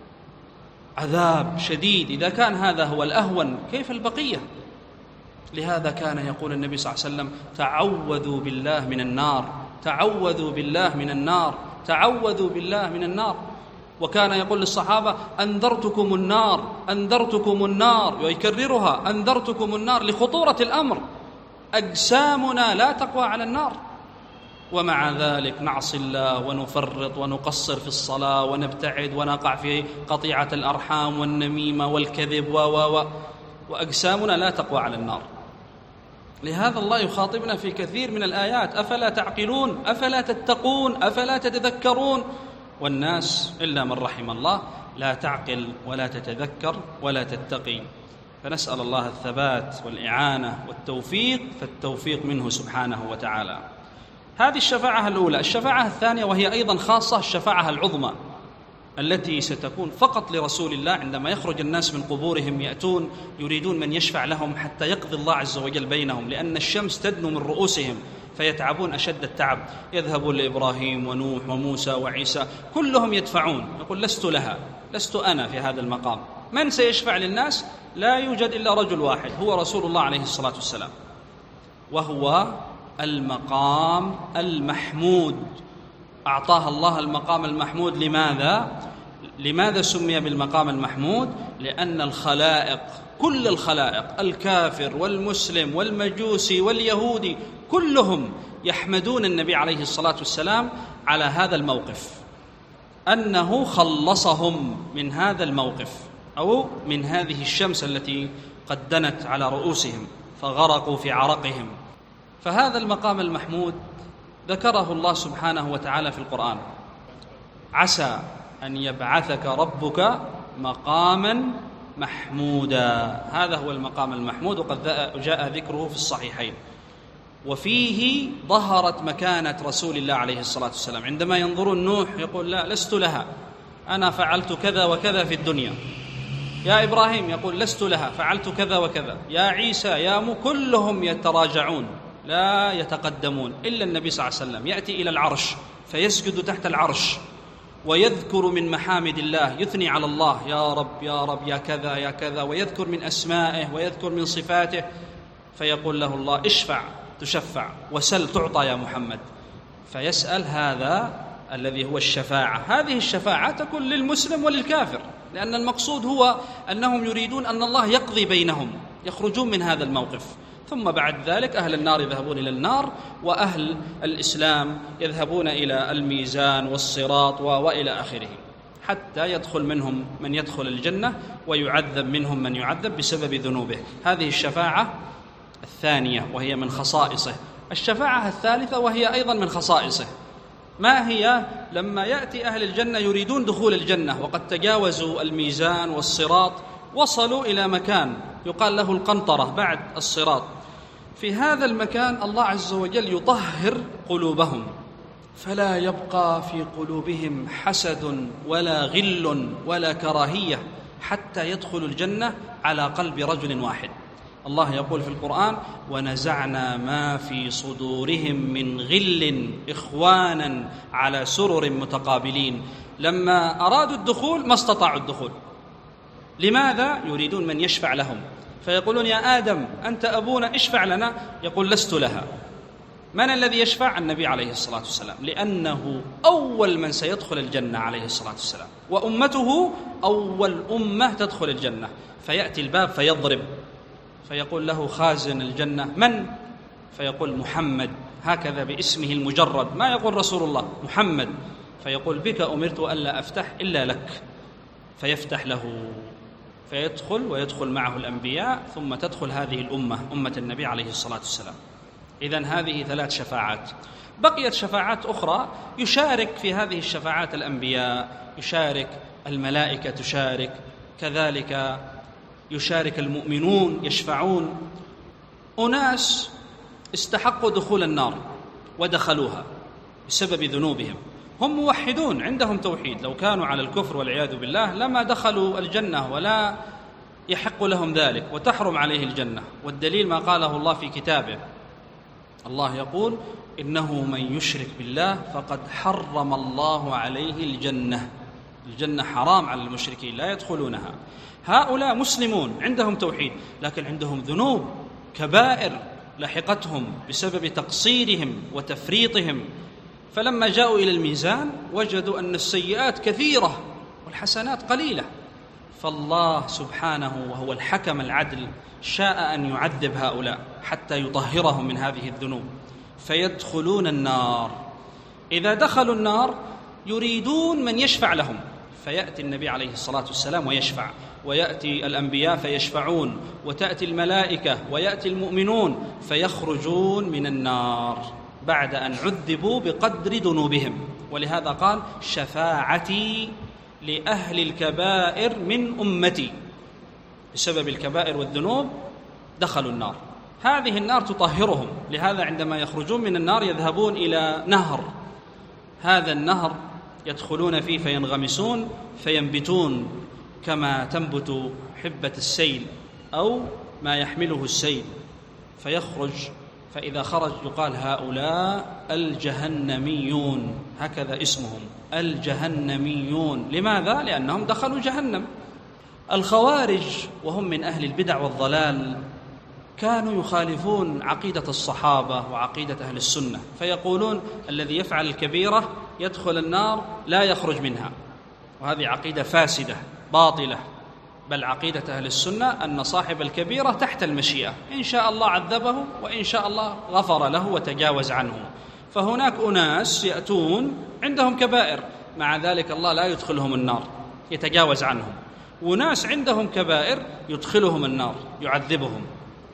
S2: عذاب شديد. إذا كان هذا هو الأهون كيف البقية؟ لهذا كان يقول النبي صلى الله عليه وسلم تعوذوا بالله من النار، تعوذوا بالله من النار، تعوذوا بالله من النار. وكان يقول للصحابة أنذرتكم النار، أنذرتكم النار، ويكررها أنذرتكم النار لخطورة الأمر. أجسامنا لا تقوى على النار، ومع ذلك نعصي الله ونفرط ونقصر في الصلاة ونبتعد ونقع في قطيعة الأرحام والنميمة والكذب وأجسامنا لا تقوى على النار. لهذا الله يخاطبنا في كثير من الآيات أفلا تعقلون، أفلا تتقون، أفلا تتذكرون. والناس إلا من رحم الله لا تعقل ولا تتذكر ولا تتقي. فنسأل الله الثبات والإعانة والتوفيق، فالتوفيق منه سبحانه وتعالى. هذه الشفاعة الأولى. الشفاعة الثانية وهي أيضا خاصة، الشفاعة العظمى التي ستكون فقط لرسول الله. عندما يخرج الناس من قبورهم يأتون يريدون من يشفع لهم حتى يقضي الله عز وجل بينهم، لأن الشمس تدنو من رؤوسهم فيتعبون أشد التعب. يذهبون لإبراهيم ونوح وموسى وعيسى كلهم يدفعون، يقول لست لها، لست أنا في هذا المقام. من سيشفع للناس؟ لا يوجد إلا رجل واحد، هو رسول الله عليه الصلاة والسلام، وهو المقام المحمود. أعطاها الله المقام المحمود. لماذا سمي بالمقام المحمود؟ لأن الخلائق، كل الخلائق، الكافر والمسلم والمجوسي واليهودي، كلهم يحمدون النبي عليه الصلاة والسلام على هذا الموقف، أنه خلصهم من هذا الموقف، أو من هذه الشمس التي قد دنت على رؤوسهم فغرقوا في عرقهم. فهذا المقام المحمود ذكره الله سبحانه وتعالى في القرآن: عسى أن يبعثك ربك مقاما محمودا. هذا هو المقام المحمود، وقد جاء ذكره في الصحيحين. وفيه ظهرت مكانة رسول الله عليه الصلاة والسلام. عندما ينظرون نوح يقول لا، لست لها، أنا فعلت كذا وكذا في الدنيا. يا إبراهيم يقول لست لها، فعلت كذا وكذا. يا عيسى كلهم يتراجعون لا يتقدمون، إلا النبي صلى الله عليه وسلم يأتي إلى العرش فيسجد تحت العرش ويذكر من محامد الله، يثني على الله، يا رب يا رب يا كذا يا كذا، ويذكر من أسمائه ويذكر من صفاته. فيقول له الله اشفع تشفع وسل تعطى يا محمد. فيسأل هذا الذي هو الشفاعة. هذه الشفاعة تكون للمسلم وللكافر، لأن المقصود هو أنهم يريدون أن الله يقضي بينهم، يخرجون من هذا الموقف. ثم بعد ذلك أهل النار يذهبون إلى النار، وأهل الإسلام يذهبون إلى الميزان والصراط وإلى آخره، حتى يدخل منهم من يدخل الجنة ويعذب منهم من يعذب بسبب ذنوبه. هذه الشفاعة الثانية وهي من خصائصه. الشفاعة الثالثة وهي أيضا من خصائصه، ما هي؟ لما يأتي أهل الجنة يريدون دخول الجنة وقد تجاوزوا الميزان والصراط، وصلوا إلى مكان يقال له القنطرة بعد الصراط. في هذا المكان الله عز وجل يطهر قلوبهم، فلا يبقى في قلوبهم حسد ولا غل ولا كراهية، حتى يدخلوا الجنة على قلب رجل واحد. الله يقول في القرآن: ونزعنا ما في صدورهم من غل إخوانا على سرر متقابلين. لما أرادوا الدخول ما استطاعوا الدخول. لماذا؟ يريدون من يشفع لهم، فيقولون: يا آدم أنت أبونا اشفع لنا. يقول: لست لها. من الذي يشفع؟ النبي عليه الصلاة والسلام، لأنه أول من سيدخل الجنة عليه الصلاة والسلام، وأمته أول أمة تدخل الجنة. فيأتي الباب فيضرب، فيقول له خازن الجنة: من؟ فيقول: محمد، هكذا باسمه المجرد، ما يقول رسول الله، محمد. فيقول: بك أمرت ألا أفتح إلا لك. فيفتح له، فيدخل ويدخل معه الأنبياء، ثم تدخل هذه الأمة، أمة النبي عليه الصلاة والسلام. إذن هذه 3 شفاعات. بقيت شفاعات أخرى يشارك في هذه الشفاعات الأنبياء، يشارك الملائكة، تشارك كذلك، يشارك المؤمنون، يشفعون. أناس استحقوا دخول النار ودخلوها بسبب ذنوبهم، هم موحدون، عندهم توحيد، لو كانوا على الكفر والعياذ بالله لما دخلوا الجنة ولا يحق لهم ذلك، وتحرم عليه الجنة. والدليل ما قاله الله في كتابه، الله يقول: إنه من يشرك بالله فقد حرم الله عليه الجنة. الجنة حرام على المشركين، لا يدخلونها. هؤلاء مسلمون عندهم توحيد، لكن عندهم ذنوب كبائر لحقتهم بسبب تقصيرهم وتفريطهم. فلما جاءوا إلى الميزان وجدوا أن السيئات كثيرة والحسنات قليلة. فالله سبحانه وهو الحكم العدل شاء أن يعذب هؤلاء حتى يطهرهم من هذه الذنوب، فيدخلون النار. إذا دخلوا النار يريدون من يشفع لهم، فيأتي النبي عليه الصلاة والسلام ويشفع، ويأتي الأنبياء فيشفعون، وتأتي الملائكة، ويأتي المؤمنون، فيخرجون من النار بعد أن عذبوا بقدر ذنوبهم. ولهذا قال: شفاعتي لأهل الكبائر من أمتي. بسبب الكبائر والذنوب دخلوا النار، هذه النار تطهرهم. لهذا عندما يخرجون من النار يذهبون إلى نهر، هذا النهر يدخلون فيه فينغمسون فينبتون كما تنبت حبة السيل أو ما يحمله السيل، فيخرج. فإذا خرج يقال: هؤلاء الجهنميون، هكذا اسمهم، الجهنميون. لماذا؟ لأنهم دخلوا جهنم. الخوارج وهم من أهل البدع والضلال كانوا يخالفون عقيدة الصحابة وعقيدة أهل السنة، فيقولون: الذي يفعل الكبيرة يدخل النار لا يخرج منها. وهذه عقيدة فاسدة باطلة، بل عقيدة أهل السنة أن صاحب الكبيرة تحت المشيئة، إن شاء الله عذبه وإن شاء الله غفر له وتجاوز عنه. فهناك أناس يأتون عندهم كبائر، مع ذلك الله لا يدخلهم النار، يتجاوز عنهم. وناس عندهم كبائر يدخلهم النار، يعذبهم.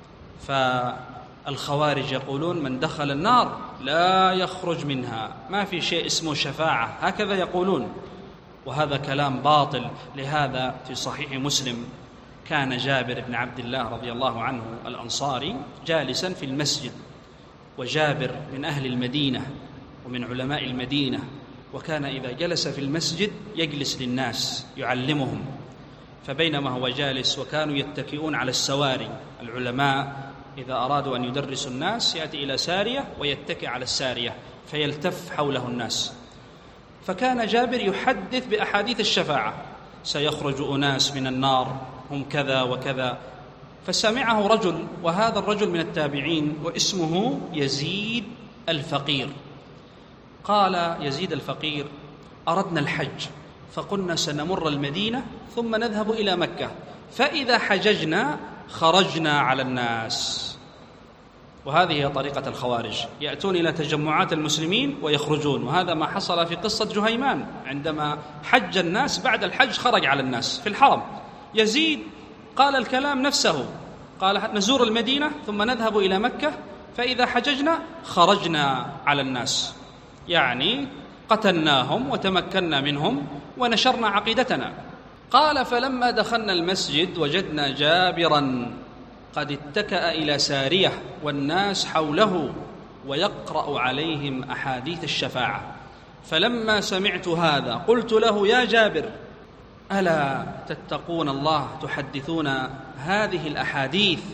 S2: فالخوارج يقولون: من دخل النار لا يخرج منها، ما في شيء اسمه شفاعة، هكذا يقولون، وهذا كلام باطل. لهذا في صحيح مسلم كان جابر بن عبد الله رضي الله عنه الأنصاري جالسا في المسجد، وجابر من أهل المدينة ومن علماء المدينة، وكان إذا جلس في المسجد يجلس للناس يعلمهم. فبينما هو جالس وكانوا يتكئون على السواري، العلماء إذا أرادوا أن يدرسوا الناس يأتي إلى سارية ويتكئ على السارية فيلتف حوله الناس. فكان جابر يحدث بأحاديث الشفاعة: سيخرج أناس من النار هم كذا وكذا. فسمعه رجل، وهذا الرجل من التابعين واسمه يزيد الفقير. قال يزيد الفقير: أردنا الحج فقلنا سنمر المدينة ثم نذهب إلى مكة، فإذا حججنا خرجنا على الناس. وهذه هي طريقة الخوارج، يأتون إلى تجمعات المسلمين ويخرجون. وهذا ما حصل في قصة جهيمان، عندما حج الناس بعد الحج خرج على الناس في الحرم. يزيد قال الكلام نفسه، قال: نزور المدينة ثم نذهب إلى مكة، فإذا حججنا خرجنا على الناس، يعني قتلناهم وتمكنا منهم ونشرنا عقيدتنا. قال: فلما دخلنا المسجد وجدنا جابرا قد اتكأ إلى سارية والناس حوله ويقرأ عليهم أحاديث الشفاعة. فلما سمعت هذا قلت له: يا جابر، ألا تتقون الله تحدثون هذه الأحاديث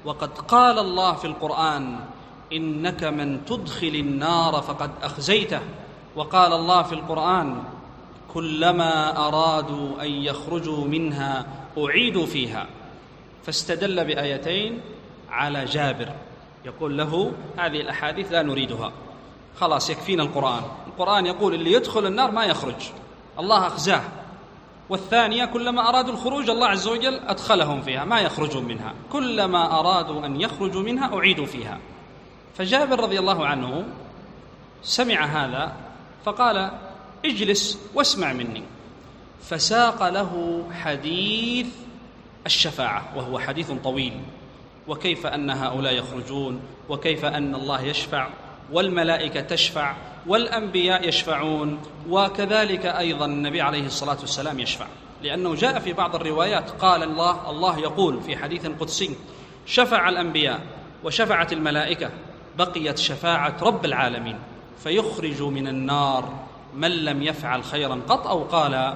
S2: وقد قال الله في القرآن: إنك من تدخل النار فقد أخزيته. وقال الله في القرآن: كلما أرادوا أن يخرجوا منها أعيدوا فيها. فاستدل بآيتين على جابر، يقول له: هذه الأحاديث لا نريدها، خلاص يكفينا القرآن يقول اللي يدخل النار ما يخرج، الله أخزاه. والثانية: كلما أرادوا الخروج الله عز وجل أدخلهم فيها ما يخرجون منها، كلما أرادوا أن يخرجوا منها أعيدوا فيها. فجابر رضي الله عنه سمع هذا فقال: اجلس واسمع مني. فساق له حديث الشفاعة، وهو حديث طويل، وكيف أن هؤلاء يخرجون، وكيف أن الله يشفع، والملائكة تشفع، والأنبياء يشفعون، وكذلك أيضا النبي عليه الصلاة والسلام يشفع. لأنه جاء في بعض الروايات قال الله يقول في حديث قدسي: شفع الأنبياء وشفعت الملائكة، بقيت شفاعة رب العالمين، فيخرج من النار من لم يفعل خيرا قط، أو قال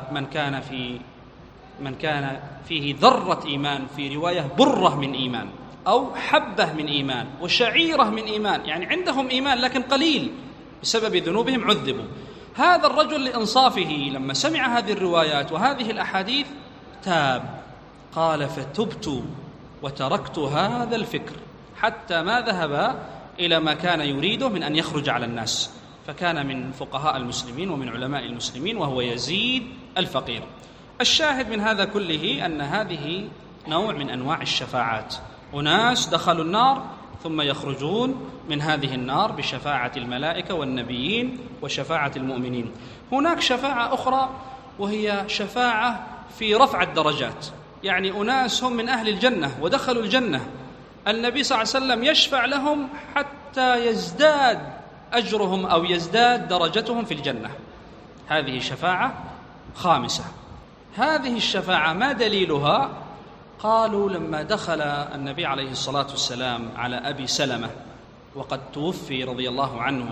S2: من كان فيه ذرة إيمان، في رواية برة من إيمان، أو حبة من إيمان، وشعيرة من إيمان، يعني عندهم إيمان لكن قليل بسبب ذنوبهم عذبوا. هذا الرجل لإنصافه لما سمع هذه الروايات وهذه الأحاديث تاب، قال: فتبت وتركت هذا الفكر، حتى ما ذهب إلى ما كان يريده من أن يخرج على الناس. فكان من فقهاء المسلمين ومن علماء المسلمين، وهو يزيد الفقير. الشاهد من هذا كله أن هذه نوع من أنواع الشفاعات، أناس دخلوا النار ثم يخرجون من هذه النار بشفاعة الملائكة والنبيين وشفاعة المؤمنين. هناك شفاعة أخرى وهي شفاعة في رفع الدرجات، يعني أناس هم من أهل الجنة ودخلوا الجنة، النبي صلى الله عليه وسلم يشفع لهم حتى يزداد أجرهم أو يزداد درجتهم في الجنة. هذه شفاعة خامسة. هذه الشفاعة ما دليلها؟ قالوا: لما دخل النبي عليه الصلاة والسلام على أبي سلمة وقد توفي رضي الله عنه،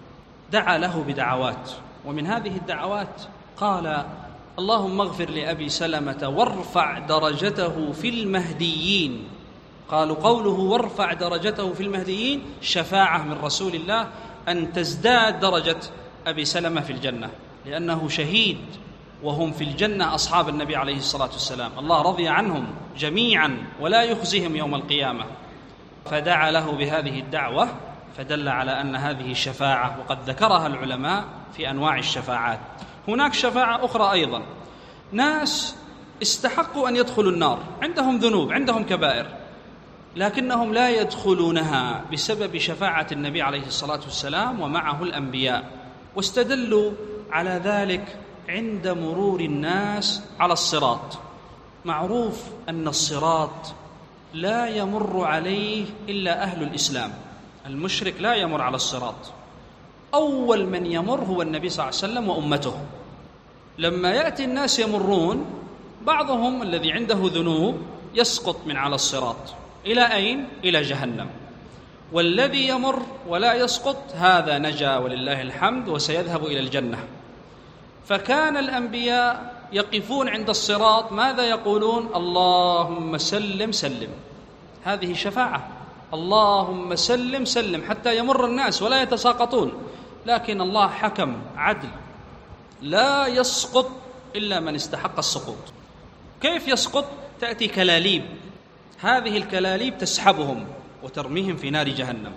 S2: دعا له بدعوات، ومن هذه الدعوات قال: اللهم اغفر لأبي سلمة وارفع درجته في المهديين. قالوا: قوله وارفع درجته في المهديين شفاعة من رسول الله أن تزداد درجة أبي سلمة في الجنة، لأنه شهيد وهم في الجنة أصحاب النبي عليه الصلاة والسلام، الله رضي عنهم جميعا ولا يخزيهم يوم القيامة. فدعا له بهذه الدعوة، فدل على أن هذه شفاعة، وقد ذكرها العلماء في أنواع الشفاعات. هناك شفاعة أخرى أيضا، ناس استحقوا أن يدخلوا النار، عندهم ذنوب، عندهم كبائر، لكنهم لا يدخلونها بسبب شفاعة النبي عليه الصلاة والسلام ومعه الأنبياء، واستدلوا على ذلك عند مرور الناس على الصراط. معروف أن الصراط لا يمر عليه إلا أهل الإسلام، المشرك لا يمر على الصراط، أول من يمر هو النبي صلى الله عليه وسلم وأمته. لما يأتي الناس يمرون، بعضهم الذي عنده ذنوب يسقط من على الصراط إلى أين؟ إلى جهنم، والذي يمر ولا يسقط هذا نجا ولله الحمد وسيذهب إلى الجنة. فكان الأنبياء يقفون عند الصراط ماذا يقولون؟ اللهم سلم سلم. هذه شفاعة، اللهم سلم سلم، حتى يمر الناس ولا يتساقطون. لكن الله حكم عدل، لا يسقط إلا من استحق السقوط. كيف يسقط؟ تأتي كلاليب، هذه الكلاليب تسحبهم وترميهم في نار جهنم.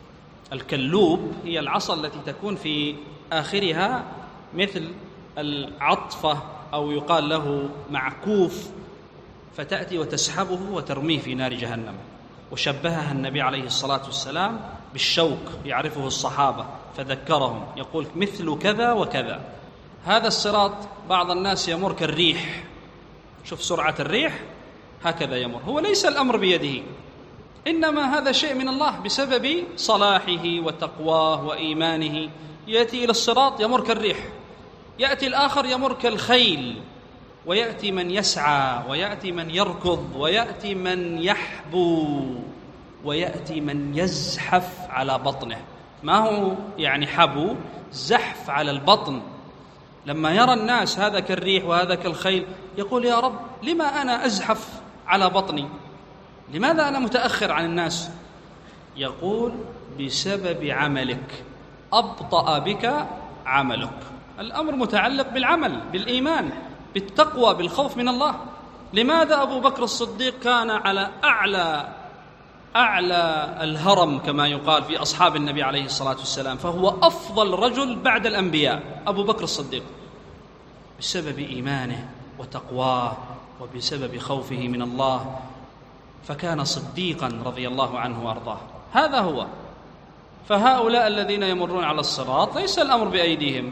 S2: الكلوب هي العصا التي تكون في آخرها مثل العطفة أو يقال له معكوف، فتأتي وتسحبه وترميه في نار جهنم. وشبهها النبي عليه الصلاة والسلام بالشوك، يعرفه الصحابة فذكرهم، يقول مثل كذا وكذا. هذا الصراط بعض الناس يمر كالريح، شوف سرعة الريح، هكذا يمر. هو ليس الأمر بيده، إنما هذا شيء من الله بسبب صلاحه وتقواه وإيمانه. يأتي إلى الصراط يمر كالريح، يأتي الآخر يمر كالخيل، ويأتي من يسعى، ويأتي من يركض، ويأتي من يحبو، ويأتي من يزحف على بطنه. ما هو يعني حبو؟ زحف على البطن. لما يرى الناس هذا كالريح وهذا كالخيل يقول: يا رب لما أنا أزحف على بطني؟ لماذا أنا متأخر عن الناس؟ يقول بسبب عملك، أبطأ بك عملك. الأمر متعلق بالعمل، بالإيمان، بالتقوى، بالخوف من الله. لماذا أبو بكر الصديق كان على أعلى الهرم كما يقال في أصحاب النبي عليه الصلاة والسلام، فهو أفضل رجل بعد الأنبياء أبو بكر الصديق؟ بسبب إيمانه وتقواه وبسبب خوفه من الله، فكان صديقا رضي الله عنه وأرضاه. هذا هو. فهؤلاء الذين يمرون على الصراط ليس الأمر بأيديهم،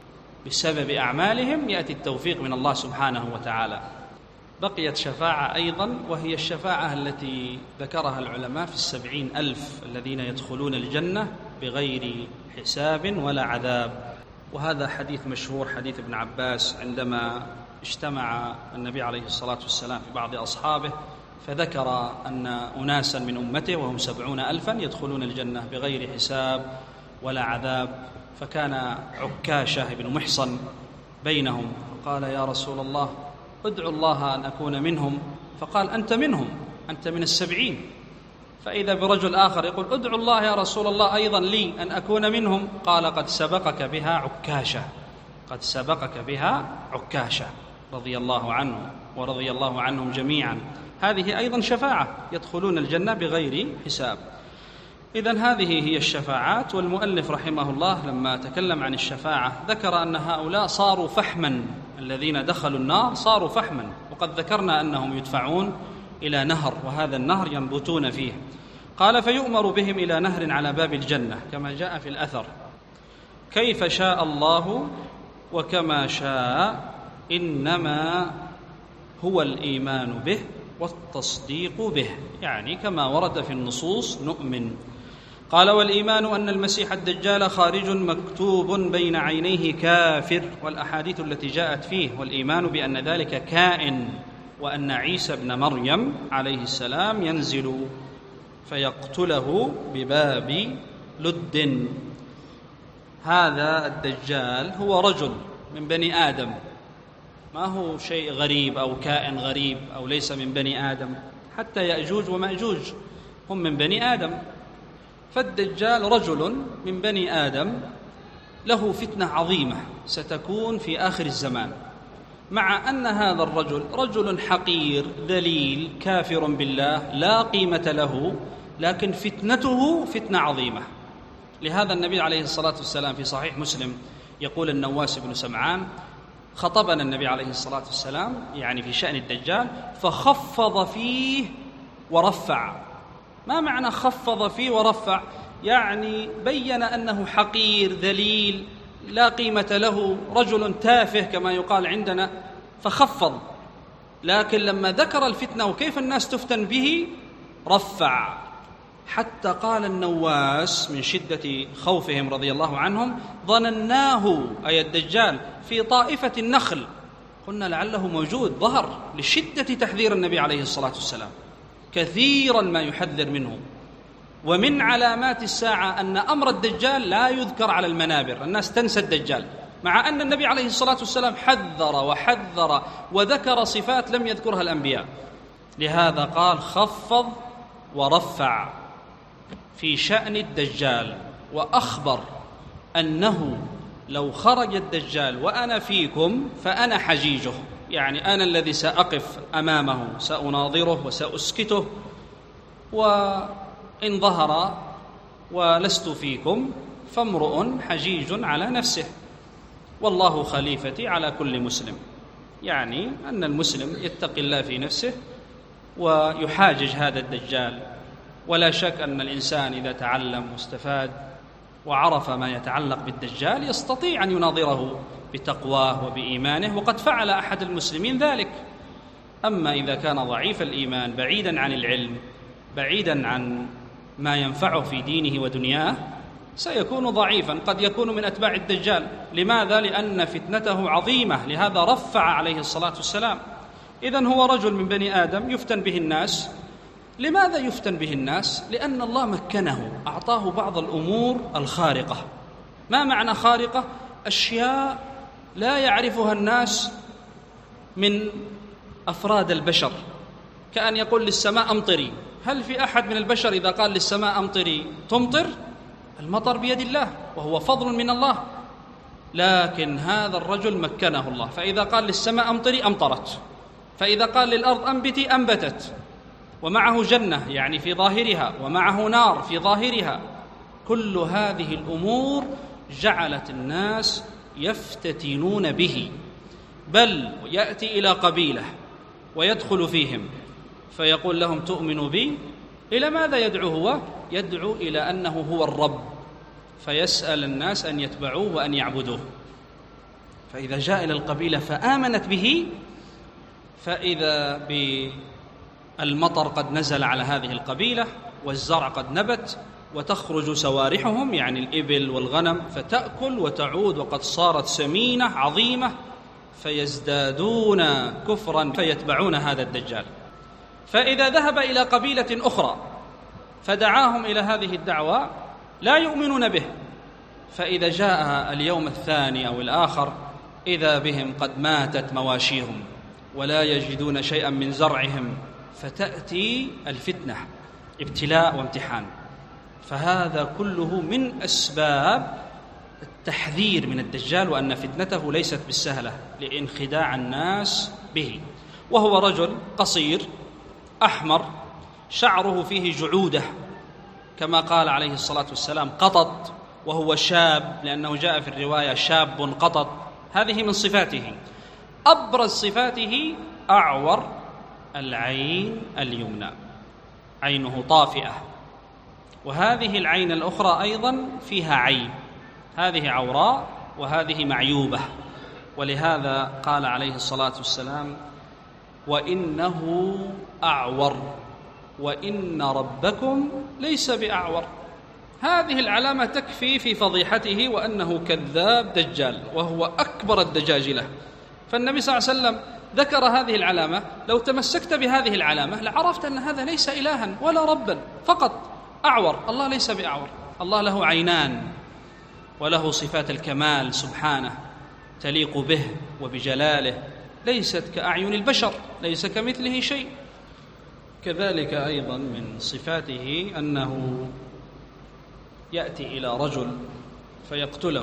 S2: بسبب أعمالهم يأتي التوفيق من الله سبحانه وتعالى. بقيت شفاعة أيضا، وهي الشفاعة التي ذكرها العلماء في 70,000 الذين يدخلون الجنة بغير حساب ولا عذاب. وهذا حديث مشهور، حديث ابن عباس عندما اجتمع النبي عليه الصلاة والسلام في بعض أصحابه فذكر أن أناسا من أمته وهم 70,000 يدخلون الجنة بغير حساب ولا عذاب، فكان عكاشة بن محصن بينهم، فقال يا رسول الله ادعو الله أن أكون منهم، فقال أنت منهم، أنت من 70. فإذا برجل آخر يقول ادعو الله يا رسول الله أيضا لي أن أكون منهم، قال قد سبقك بها عكاشة، قد سبقك بها عكاشة رضي الله عنه ورضي الله عنهم جميعا. هذه أيضا شفاعة، يدخلون الجنة بغير حساب. إذن هذه هي الشفاعات. والمؤلف رحمه الله لما تكلم عن الشفاعة ذكر أن هؤلاء صاروا فحما، الذين دخلوا النار صاروا فحما، وقد ذكرنا أنهم يدفعون إلى نهر، وهذا النهر ينبتون فيه. قال فيؤمر بهم إلى نهر على باب الجنة كما جاء في الأثر، كيف شاء الله وكما شاء، إنما هو الإيمان به والتصديق به، يعني كما ورد في النصوص نؤمن. قال والإيمان أن المسيح الدجال خارج مكتوب بين عينيه كافر، والأحاديث التي جاءت فيه، والإيمان بأن ذلك كائن، وأن عيسى ابن مريم عليه السلام ينزل فيقتله بباب لد. هذا الدجال هو رجل من بني آدم، ما هو شيء غريب أو كائن غريب أو ليس من بني آدم، حتى يأجوج ومأجوج هم من بني آدم. فالدجال رجل من بني آدم له فتنة عظيمة ستكون في آخر الزمان، مع أن هذا الرجل رجل حقير ذليل كافر بالله لا قيمة له، لكن فتنته فتنة عظيمة. لهذا النبي عليه الصلاة والسلام في صحيح مسلم يقول النواس بن سمعان خطبنا النبي عليه الصلاة والسلام يعني في شأن الدجال فخفض فيه ورفع. ما معنى خفض فيه ورفع؟ يعني بين أنه حقير ذليل لا قيمة له، رجل تافه كما يقال عندنا، فخفض. لكن لما ذكر الفتنة وكيف الناس تفتن به رفع، حتى قال النواس من شدة خوفهم رضي الله عنهم ظنناه أي الدجال في طائفة النخل، قلنا لعله موجود، ظهر لشدة تحذير النبي عليه الصلاة والسلام كثيرا ما يحذر منه. ومن علامات الساعة أن أمر الدجال لا يذكر على المنابر، الناس تنسى الدجال، مع أن النبي عليه الصلاة والسلام حذر وحذر وذكر صفات لم يذكرها الأنبياء. لهذا قال خفض ورفع في شأن الدجال، وأخبر أنه لو خرج الدجال وأنا فيكم فأنا حجيجه، يعني أنا الذي سأقف أمامه سأناظره وسأسكته، وإن ظهر ولست فيكم فامرؤ حجيج على نفسه، والله خليفتي على كل مسلم. يعني أن المسلم يتقي الله في نفسه ويحاجج هذا الدجال. ولا شك أن الإنسان إذا تعلم واستفاد وعرف ما يتعلق بالدجال يستطيع أن يناظره بتقواه وبإيمانه، وقد فعل أحد المسلمين ذلك. أما إذا كان ضعيف الإيمان بعيدا عن العلم بعيدا عن ما ينفعه في دينه ودنياه سيكون ضعيفا، قد يكون من أتباع الدجال. لماذا؟ لأن فتنته عظيمة، لهذا رفع عليه الصلاة والسلام. إذن هو رجل من بني آدم يفتن به الناس. لماذا يفتن به الناس؟ لأن الله مكنه، أعطاه بعض الأمور الخارقة. ما معنى خارقة؟ أشياء لا يعرفها الناس من أفراد البشر، كأن يقول للسماء أمطري. هل في أحد من البشر إذا قال للسماء أمطري تمطر؟ المطر بيد الله وهو فضل من الله، لكن هذا الرجل مكنه الله، فإذا قال للسماء أمطري أمطرت، فإذا قال للأرض أنبتي أنبتت، ومعه جنة يعني في ظاهرها، ومعه نار في ظاهرها. كل هذه الأمور جعلت الناس يفتتنون به، بل يأتي إلى قبيلة ويدخل فيهم فيقول لهم تؤمنوا بي. إلى ماذا يدعو هو؟ يدعو إلى أنه هو الرب، فيسأل الناس أن يتبعوه وأن يعبدوه. فإذا جاء إلى القبيلة فآمنت به، فإذا بالمطر قد نزل على هذه القبيلة، والزرع قد نبت، وتخرج سوارحهم يعني الإبل والغنم فتأكل وتعود وقد صارت سمينة عظيمة، فيزدادون كفرا فيتبعون هذا الدجال. فإذا ذهب إلى قبيلة أخرى فدعاهم إلى هذه الدعوة لا يؤمنون به، فإذا جاء اليوم الثاني أو الآخر إذا بهم قد ماتت مواشيهم ولا يجدون شيئا من زرعهم، فتأتي الفتنة، ابتلاء وامتحان. فهذا كله من أسباب التحذير من الدجال، وأن فتنته ليست بالسهلة لانخداع الناس به. وهو رجل قصير أحمر شعره فيه جعودة كما قال عليه الصلاة والسلام قطط، وهو شاب لأنه جاء في الرواية شاب قطط. هذه من صفاته. أبرز صفاته أعور العين اليمنى، عينه طافئة، وهذه العين الأخرى أيضا فيها عيب، هذه عوراء وهذه معيوبة. ولهذا قال عليه الصلاة والسلام وإنه أعور وإن ربكم ليس بأعور. هذه العلامة تكفي في فضيحته وأنه كذاب دجال وهو أكبر الدجاجلة. فالنبي صلى الله عليه وسلم ذكر هذه العلامة، لو تمسكت بهذه العلامة لعرفت أن هذا ليس إلها ولا ربا، فقط أعور. الله ليس بأعور، الله له عينان وله صفات الكمال سبحانه تليق به وبجلاله، ليست كأعين البشر، ليس كمثله شيء. كذلك أيضا من صفاته أنه يأتي إلى رجل فيقتله،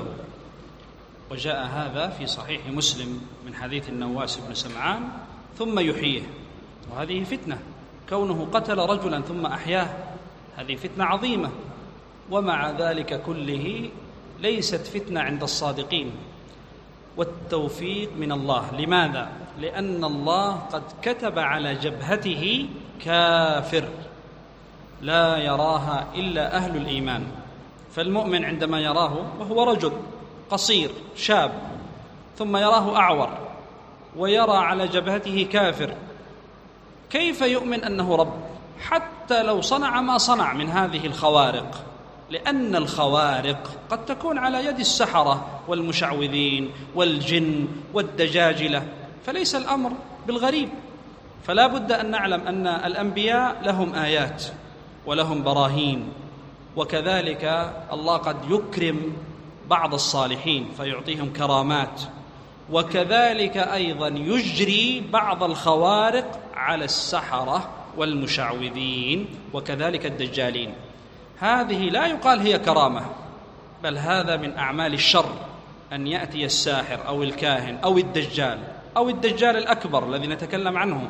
S2: وجاء هذا في صحيح مسلم من حديث النواس بن سمعان ثم يحييه، وهذه فتنة، كونه قتل رجلا ثم أحياه هذه فتنة عظيمة. ومع ذلك كله ليست فتنة عند الصادقين، والتوفيق من الله. لماذا؟ لأن الله قد كتب على جبهته كافر لا يراها إلا أهل الإيمان. فالمؤمن عندما يراه وهو رجل قصير شاب ثم يراه أعور ويرى على جبهته كافر، كيف يؤمن أنه رب حتى لو صنع ما صنع من هذه الخوارق؟ لأن الخوارق قد تكون على يد السحرة والمشعوذين والجن والدجاجلة، فليس الأمر بالغريب. فلا بد أن نعلم أن الأنبياء لهم آيات ولهم براهين، وكذلك الله قد يكرم بعض الصالحين فيعطيهم كرامات، وكذلك أيضا يجري بعض الخوارق على السحرة والمشعوذين وكذلك الدجالين. هذه لا يقال هي كرامة، بل هذا من أعمال الشر، أن يأتي الساحر أو الكاهن أو الدجال أو الدجال الأكبر الذي نتكلم عنه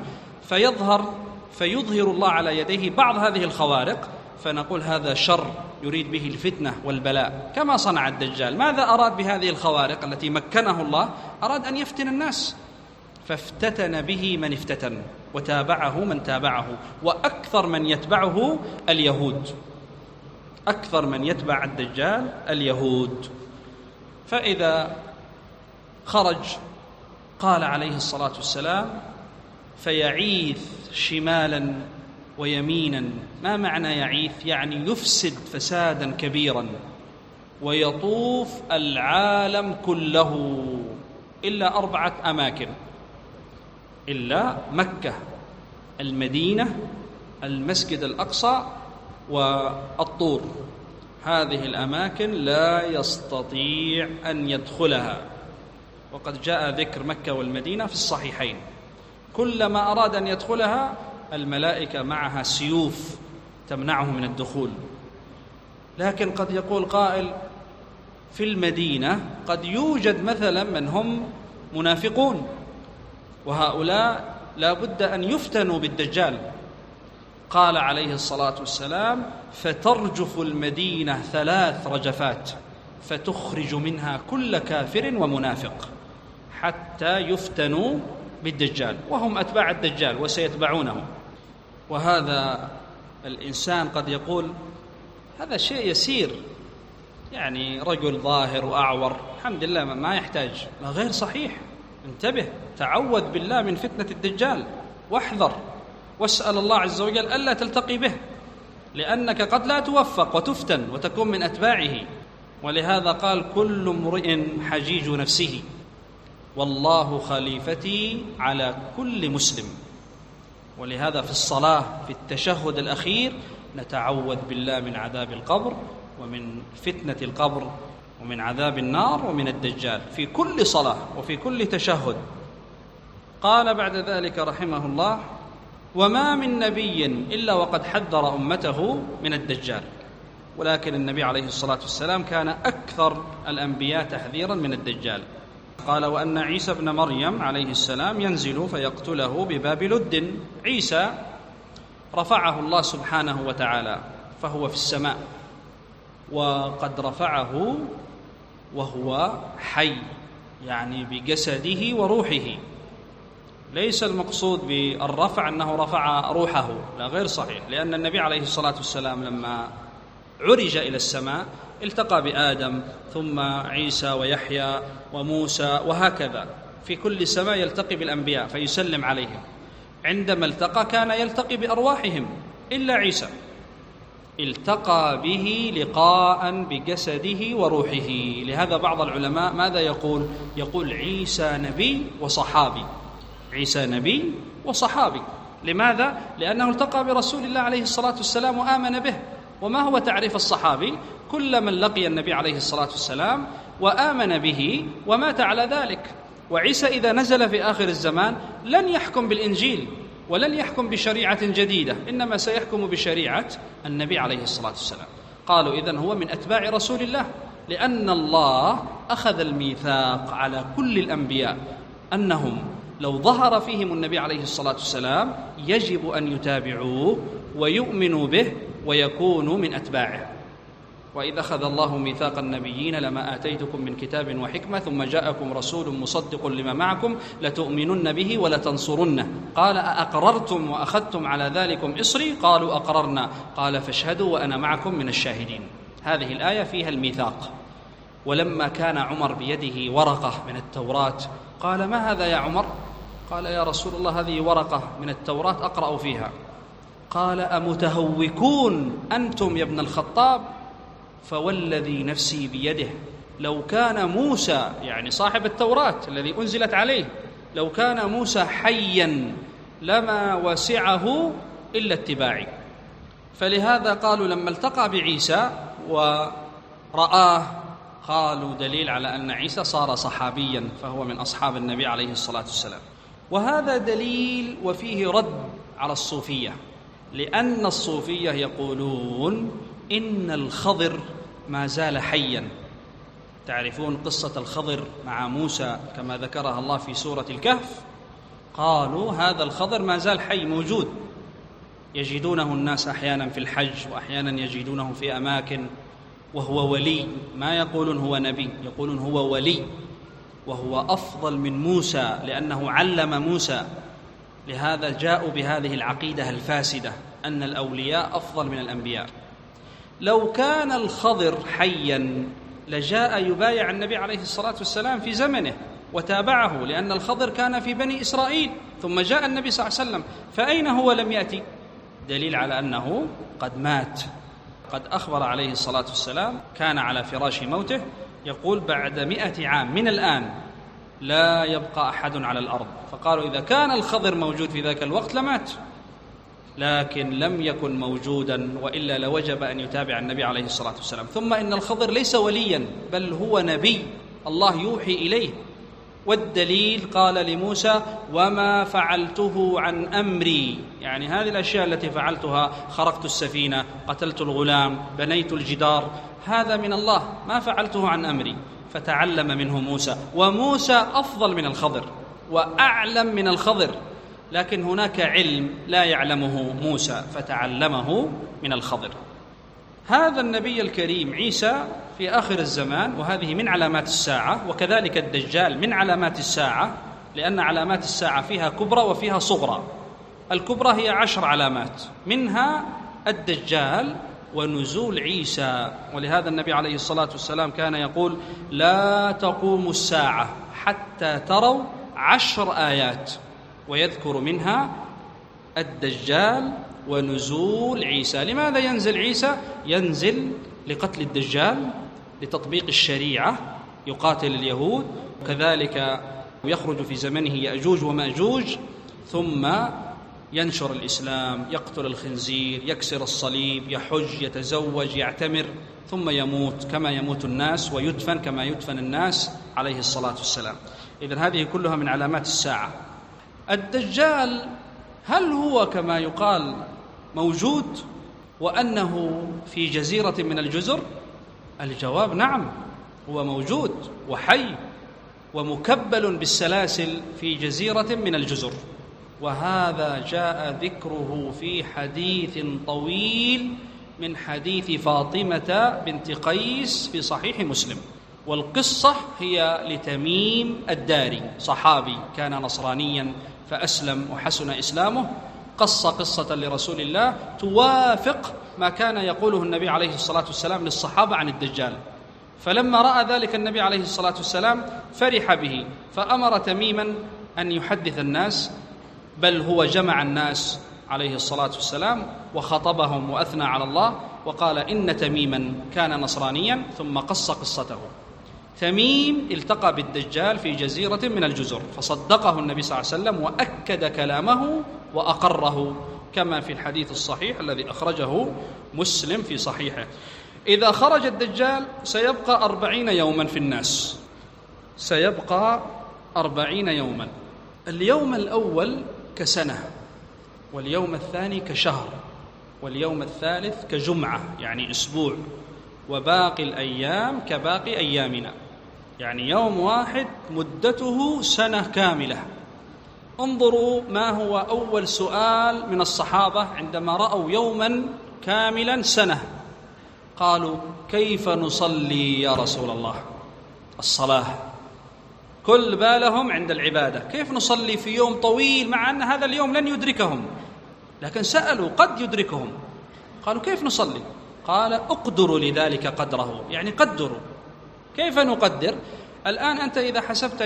S2: فيظهر الله على يديه بعض هذه الخوارق، فنقول هذا شر يريد به الفتنة والبلاء كما صنع الدجال. ماذا أراد بهذه الخوارق التي مكنه الله؟ أراد أن يفتن الناس، فافتتن به من افتتن وتابعه من تابعه، وأكثر من يتبعه اليهود، أكثر من يتبع الدجال اليهود. فإذا خرج قال عليه الصلاة والسلام فيعيث شمالا ويمينا. ما معنى يعيث؟ يعني يفسد فسادا كبيرا، ويطوف العالم كله إلا 4 أماكن، إلا مكة، المدينة، المسجد الأقصى، والطور. هذه الأماكن لا يستطيع أن يدخلها، وقد جاء ذكر مكة والمدينة في الصحيحين. كلما أراد أن يدخلها الملائكة معها سيوف تمنعه من الدخول. لكن قد يقول قائل في المدينة قد يوجد مثلا من هم منافقون، وهؤلاء لا بد أن يفتنوا بالدجال. قال عليه الصلاة والسلام: فترجف المدينة 3 رجفات فتخرج منها كل كافر ومنافق حتى يفتنوا بالدجال، وهم أتباع الدجال وسيتبعونه. وهذا الإنسان قد يقول هذا شيء يسير، يعني رجل ظاهر وأعور الحمد لله ما يحتاج. لا، غير صحيح. انتبه، تعوذ بالله من فتنة الدجال واحذر، واسأل الله عز وجل ألا تلتقي به، لأنك قد لا توفق وتفتن وتكون من أتباعه. ولهذا قال: كل امرئ حجيج نفسه والله خليفتي على كل مسلم. ولهذا في الصلاة في التشهد الأخير نتعوذ بالله من عذاب القبر ومن فتنة القبر ومن عذاب النار ومن الدجال في كل صلاة وفي كل تشهد. قال بعد ذلك رحمه الله: وما من نبي إلا وقد حذر أمته من الدجال، ولكن النبي عليه الصلاة والسلام كان أكثر الأنبياء تحذيرا من الدجال. قال: وأن عيسى ابن مريم عليه السلام ينزل فيقتله بباب لد. عيسى رفعه الله سبحانه وتعالى فهو في السماء، وقد رفعه وهو حي، يعني بجسده وروحه. ليس المقصود بالرفع أنه رفع روحه، لا، غير صحيح، لأن النبي عليه الصلاة والسلام لما عرج إلى السماء التقى بآدم ثم عيسى ويحيى وموسى، وهكذا في كل سماء يلتقي بالأنبياء فيسلم عليهم. عندما التقى كان يلتقي بأرواحهم إلا عيسى، التقى به لقاء بجسده وروحه. لهذا بعض العلماء ماذا يقول؟ يقول عيسى نبي وصحابي، عيسى نبي وصحابي. لماذا؟ لأنه التقى برسول الله عليه الصلاة والسلام وآمن به. وما هو تعريف الصحابي؟ كل من لقي النبي عليه الصلاة والسلام وآمن به ومات على ذلك. وعيسى إذا نزل في آخر الزمان لن يحكم بالإنجيل ولن يحكم بشريعة جديدة، إنما سيحكم بشريعة النبي عليه الصلاة والسلام. قالوا إذن هو من أتباع رسول الله، لأن الله أخذ الميثاق على كل الأنبياء أنهم لو ظهر فيهم النبي عليه الصلاة والسلام يجب أن يتابعوه ويؤمنوا به ويكونوا من أتباعه. وإذا أخذ الله ميثاق النبيين لما آتيتكم من كتاب وحكمة ثم جاءكم رسول مصدق لما معكم لتؤمنن به ولتنصرنه. قال: أأقررتم وأخذتم على ذلكم إصري؟ قالوا: أقررنا. قال: فاشهدوا وأنا معكم من الشاهدين. هذه الآية فيها الميثاق. ولما كان عمر بيده ورقة من التوراة قال: ما هذا يا عمر؟ قال: يا رسول الله هذه ورقة من التوراة أقرأ فيها. قال: أمتهوكون أنتم يا ابن الخطاب؟ فوالذي نفسي بيده لو كان موسى، يعني صاحب التوراة الذي أنزلت عليه، لو كان موسى حيا لما وسعه إلا اتباعي. فلهذا قالوا لما التقى بعيسى ورآه قالوا دليل على أن عيسى صار صحابيا، فهو من أصحاب النبي عليه الصلاة والسلام. وهذا دليل وفيه رد على الصوفية، لأن الصوفية يقولون إن الخضر ما زال حيا. تعرفون قصة الخضر مع موسى كما ذكرها الله في سورة الكهف؟ قالوا هذا الخضر ما زال حي موجود، يجدونه الناس أحيانا في الحج وأحيانا يجدونه في أماكن، وهو ولي. ما يقولون هو نبي، يقولون هو ولي، وهو أفضل من موسى لأنه علم موسى. لهذا جاءوا بهذه العقيدة الفاسدة أن الأولياء أفضل من الأنبياء. لو كان الخضر حيا لجاء يبايع النبي عليه الصلاة والسلام في زمنه وتابعه، لأن الخضر كان في بني إسرائيل ثم جاء النبي صلى الله عليه وسلم، فأين هو لم يأتي؟ دليل على أنه قد مات. قد أخبر عليه الصلاة والسلام كان على فراش موته يقول بعد 100 عام من الآن لا يبقى أحد على الأرض. فقالوا إذا كان الخضر موجود في ذاك الوقت لمات، لكن لم يكن موجودا، وإلا لوجب أن يتابع النبي عليه الصلاة والسلام. ثم إن الخضر ليس وليا بل هو نبي، الله يوحي إليه، والدليل قال لموسى: وما فعلته عن أمري، يعني هذه الأشياء التي فعلتها، خرقت السفينة، قتلت الغلام، بنيت الجدار، هذا من الله، ما فعلته عن أمري. فتعلم منه موسى، وموسى أفضل من الخضر وأعلم من الخضر، لكن هناك علم لا يعلمه موسى فتعلمه من الخضر. هذا النبي الكريم عيسى في آخر الزمان، وهذه من علامات الساعة، وكذلك الدجال من علامات الساعة، لأن علامات الساعة فيها كبرى وفيها صغرى. الكبرى هي 10 علامات، منها الدجال ونزول عيسى. ولهذا النبي عليه الصلاة والسلام كان يقول: لا تقوم الساعة حتى تروا 10 آيات، ويذكر منها الدجال ونزول عيسى. لماذا ينزل عيسى؟ ينزل لقتل الدجال، لتطبيق الشريعة، يقاتل اليهود، وكذلك يخرج في زمنه يأجوج ومأجوج، ثم ينشر الإسلام، يقتل الخنزير، يكسر الصليب، يحج، يتزوج، يعتمر، ثم يموت كما يموت الناس، ويدفن كما يدفن الناس عليه الصلاة والسلام. إذن هذه كلها من علامات الساعة. الدجال هل هو كما يقال موجود وأنه في جزيرة من الجزر؟ الجواب نعم، هو موجود وحي ومكبل بالسلاسل في جزيرة من الجزر، وهذا جاء ذكره في حديث طويل من حديث فاطمة بنت قيس في صحيح مسلم. والقصة هي لتميم الداري، صحابي كان نصرانيا فأسلم وحسن إسلامه، قص قصة لرسول الله توافق ما كان يقوله النبي عليه الصلاة والسلام للصحابة عن الدجال. فلما رأى ذلك النبي عليه الصلاة والسلام فرح به، فأمر تميما أن يحدث الناس، بل هو جمع الناس عليه الصلاة والسلام وخطبهم وأثنى على الله، وقال: إن تميما كان نصرانيا، ثم قص قصته. تميم التقى بالدجال في جزيرة من الجزر، فصدقه النبي صلى الله عليه وسلم وأكد كلامه وأقره، كما في الحديث الصحيح الذي أخرجه مسلم في صحيحه. إذا خرج الدجال سيبقى 40 يوما في الناس، سيبقى 40 يوما. اليوم الأول كسنة، واليوم الثاني كشهر، واليوم الثالث كجمعة يعني أسبوع، وباقي الأيام كباقي أيامنا، يعني يوم واحد مدته سنة كاملة. انظروا ما هو أول سؤال من الصحابة عندما رأوا يوما كاملا سنة، قالوا: كيف نصلي يا رسول الله؟ الصلاة، كل بالهم عند العبادة، كيف نصلي في يوم طويل مع أن هذا اليوم لن يدركهم، لكن سألوا قد يدركهم، قالوا: كيف نصلي؟ قال: اقدروا لذلك قدره، يعني قدروا. كيف نقدر؟ الآن أنت إذا حسبت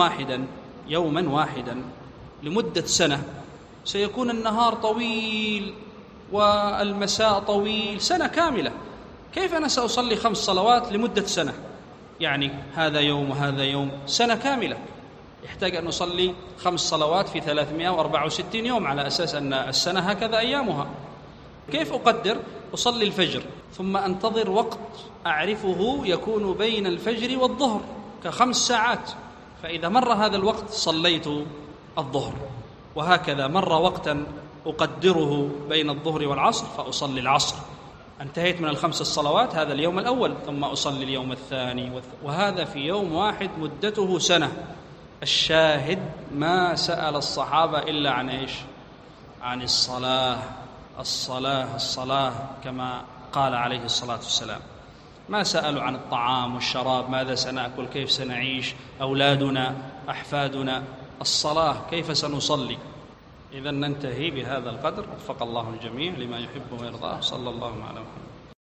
S2: يوما واحدا لمدة سنة، سيكون النهار طويل والمساء طويل، سنة كاملة. كيف أنا سأصلي 5 صلوات لمدة سنة؟ يعني هذا يوم وهذا يوم، سنة كاملة. يحتاج أن نصلي 5 صلوات في 364 يوم، على أساس أن السنة هكذا أيامها. كيف أقدر؟ أصلي الفجر، ثم أنتظر وقت أعرفه يكون بين الفجر والظهر ك5 ساعات، فإذا مر هذا الوقت صليت الظهر، وهكذا مر وقتا أقدره بين الظهر والعصر فأصلي العصر. انتهيت من ال5 الصلوات، هذا اليوم الأول، ثم أصلي اليوم الثاني، وهذا في يوم واحد مدته سنة. الشاهد ما سأل الصحابة إلا عن إيش؟ عن الصلاة، الصلاة، الصلاة، كما قال عليه الصلاة والسلام. ما سألوا عن الطعام والشراب، ماذا سنأكل، كيف سنعيش، أولادنا، أحفادنا، الصلاة، كيف سنصلي. إذن ننتهي بهذا القدر، وفق الله الجميع لما يحب ويرضاه، صلى الله على محمد.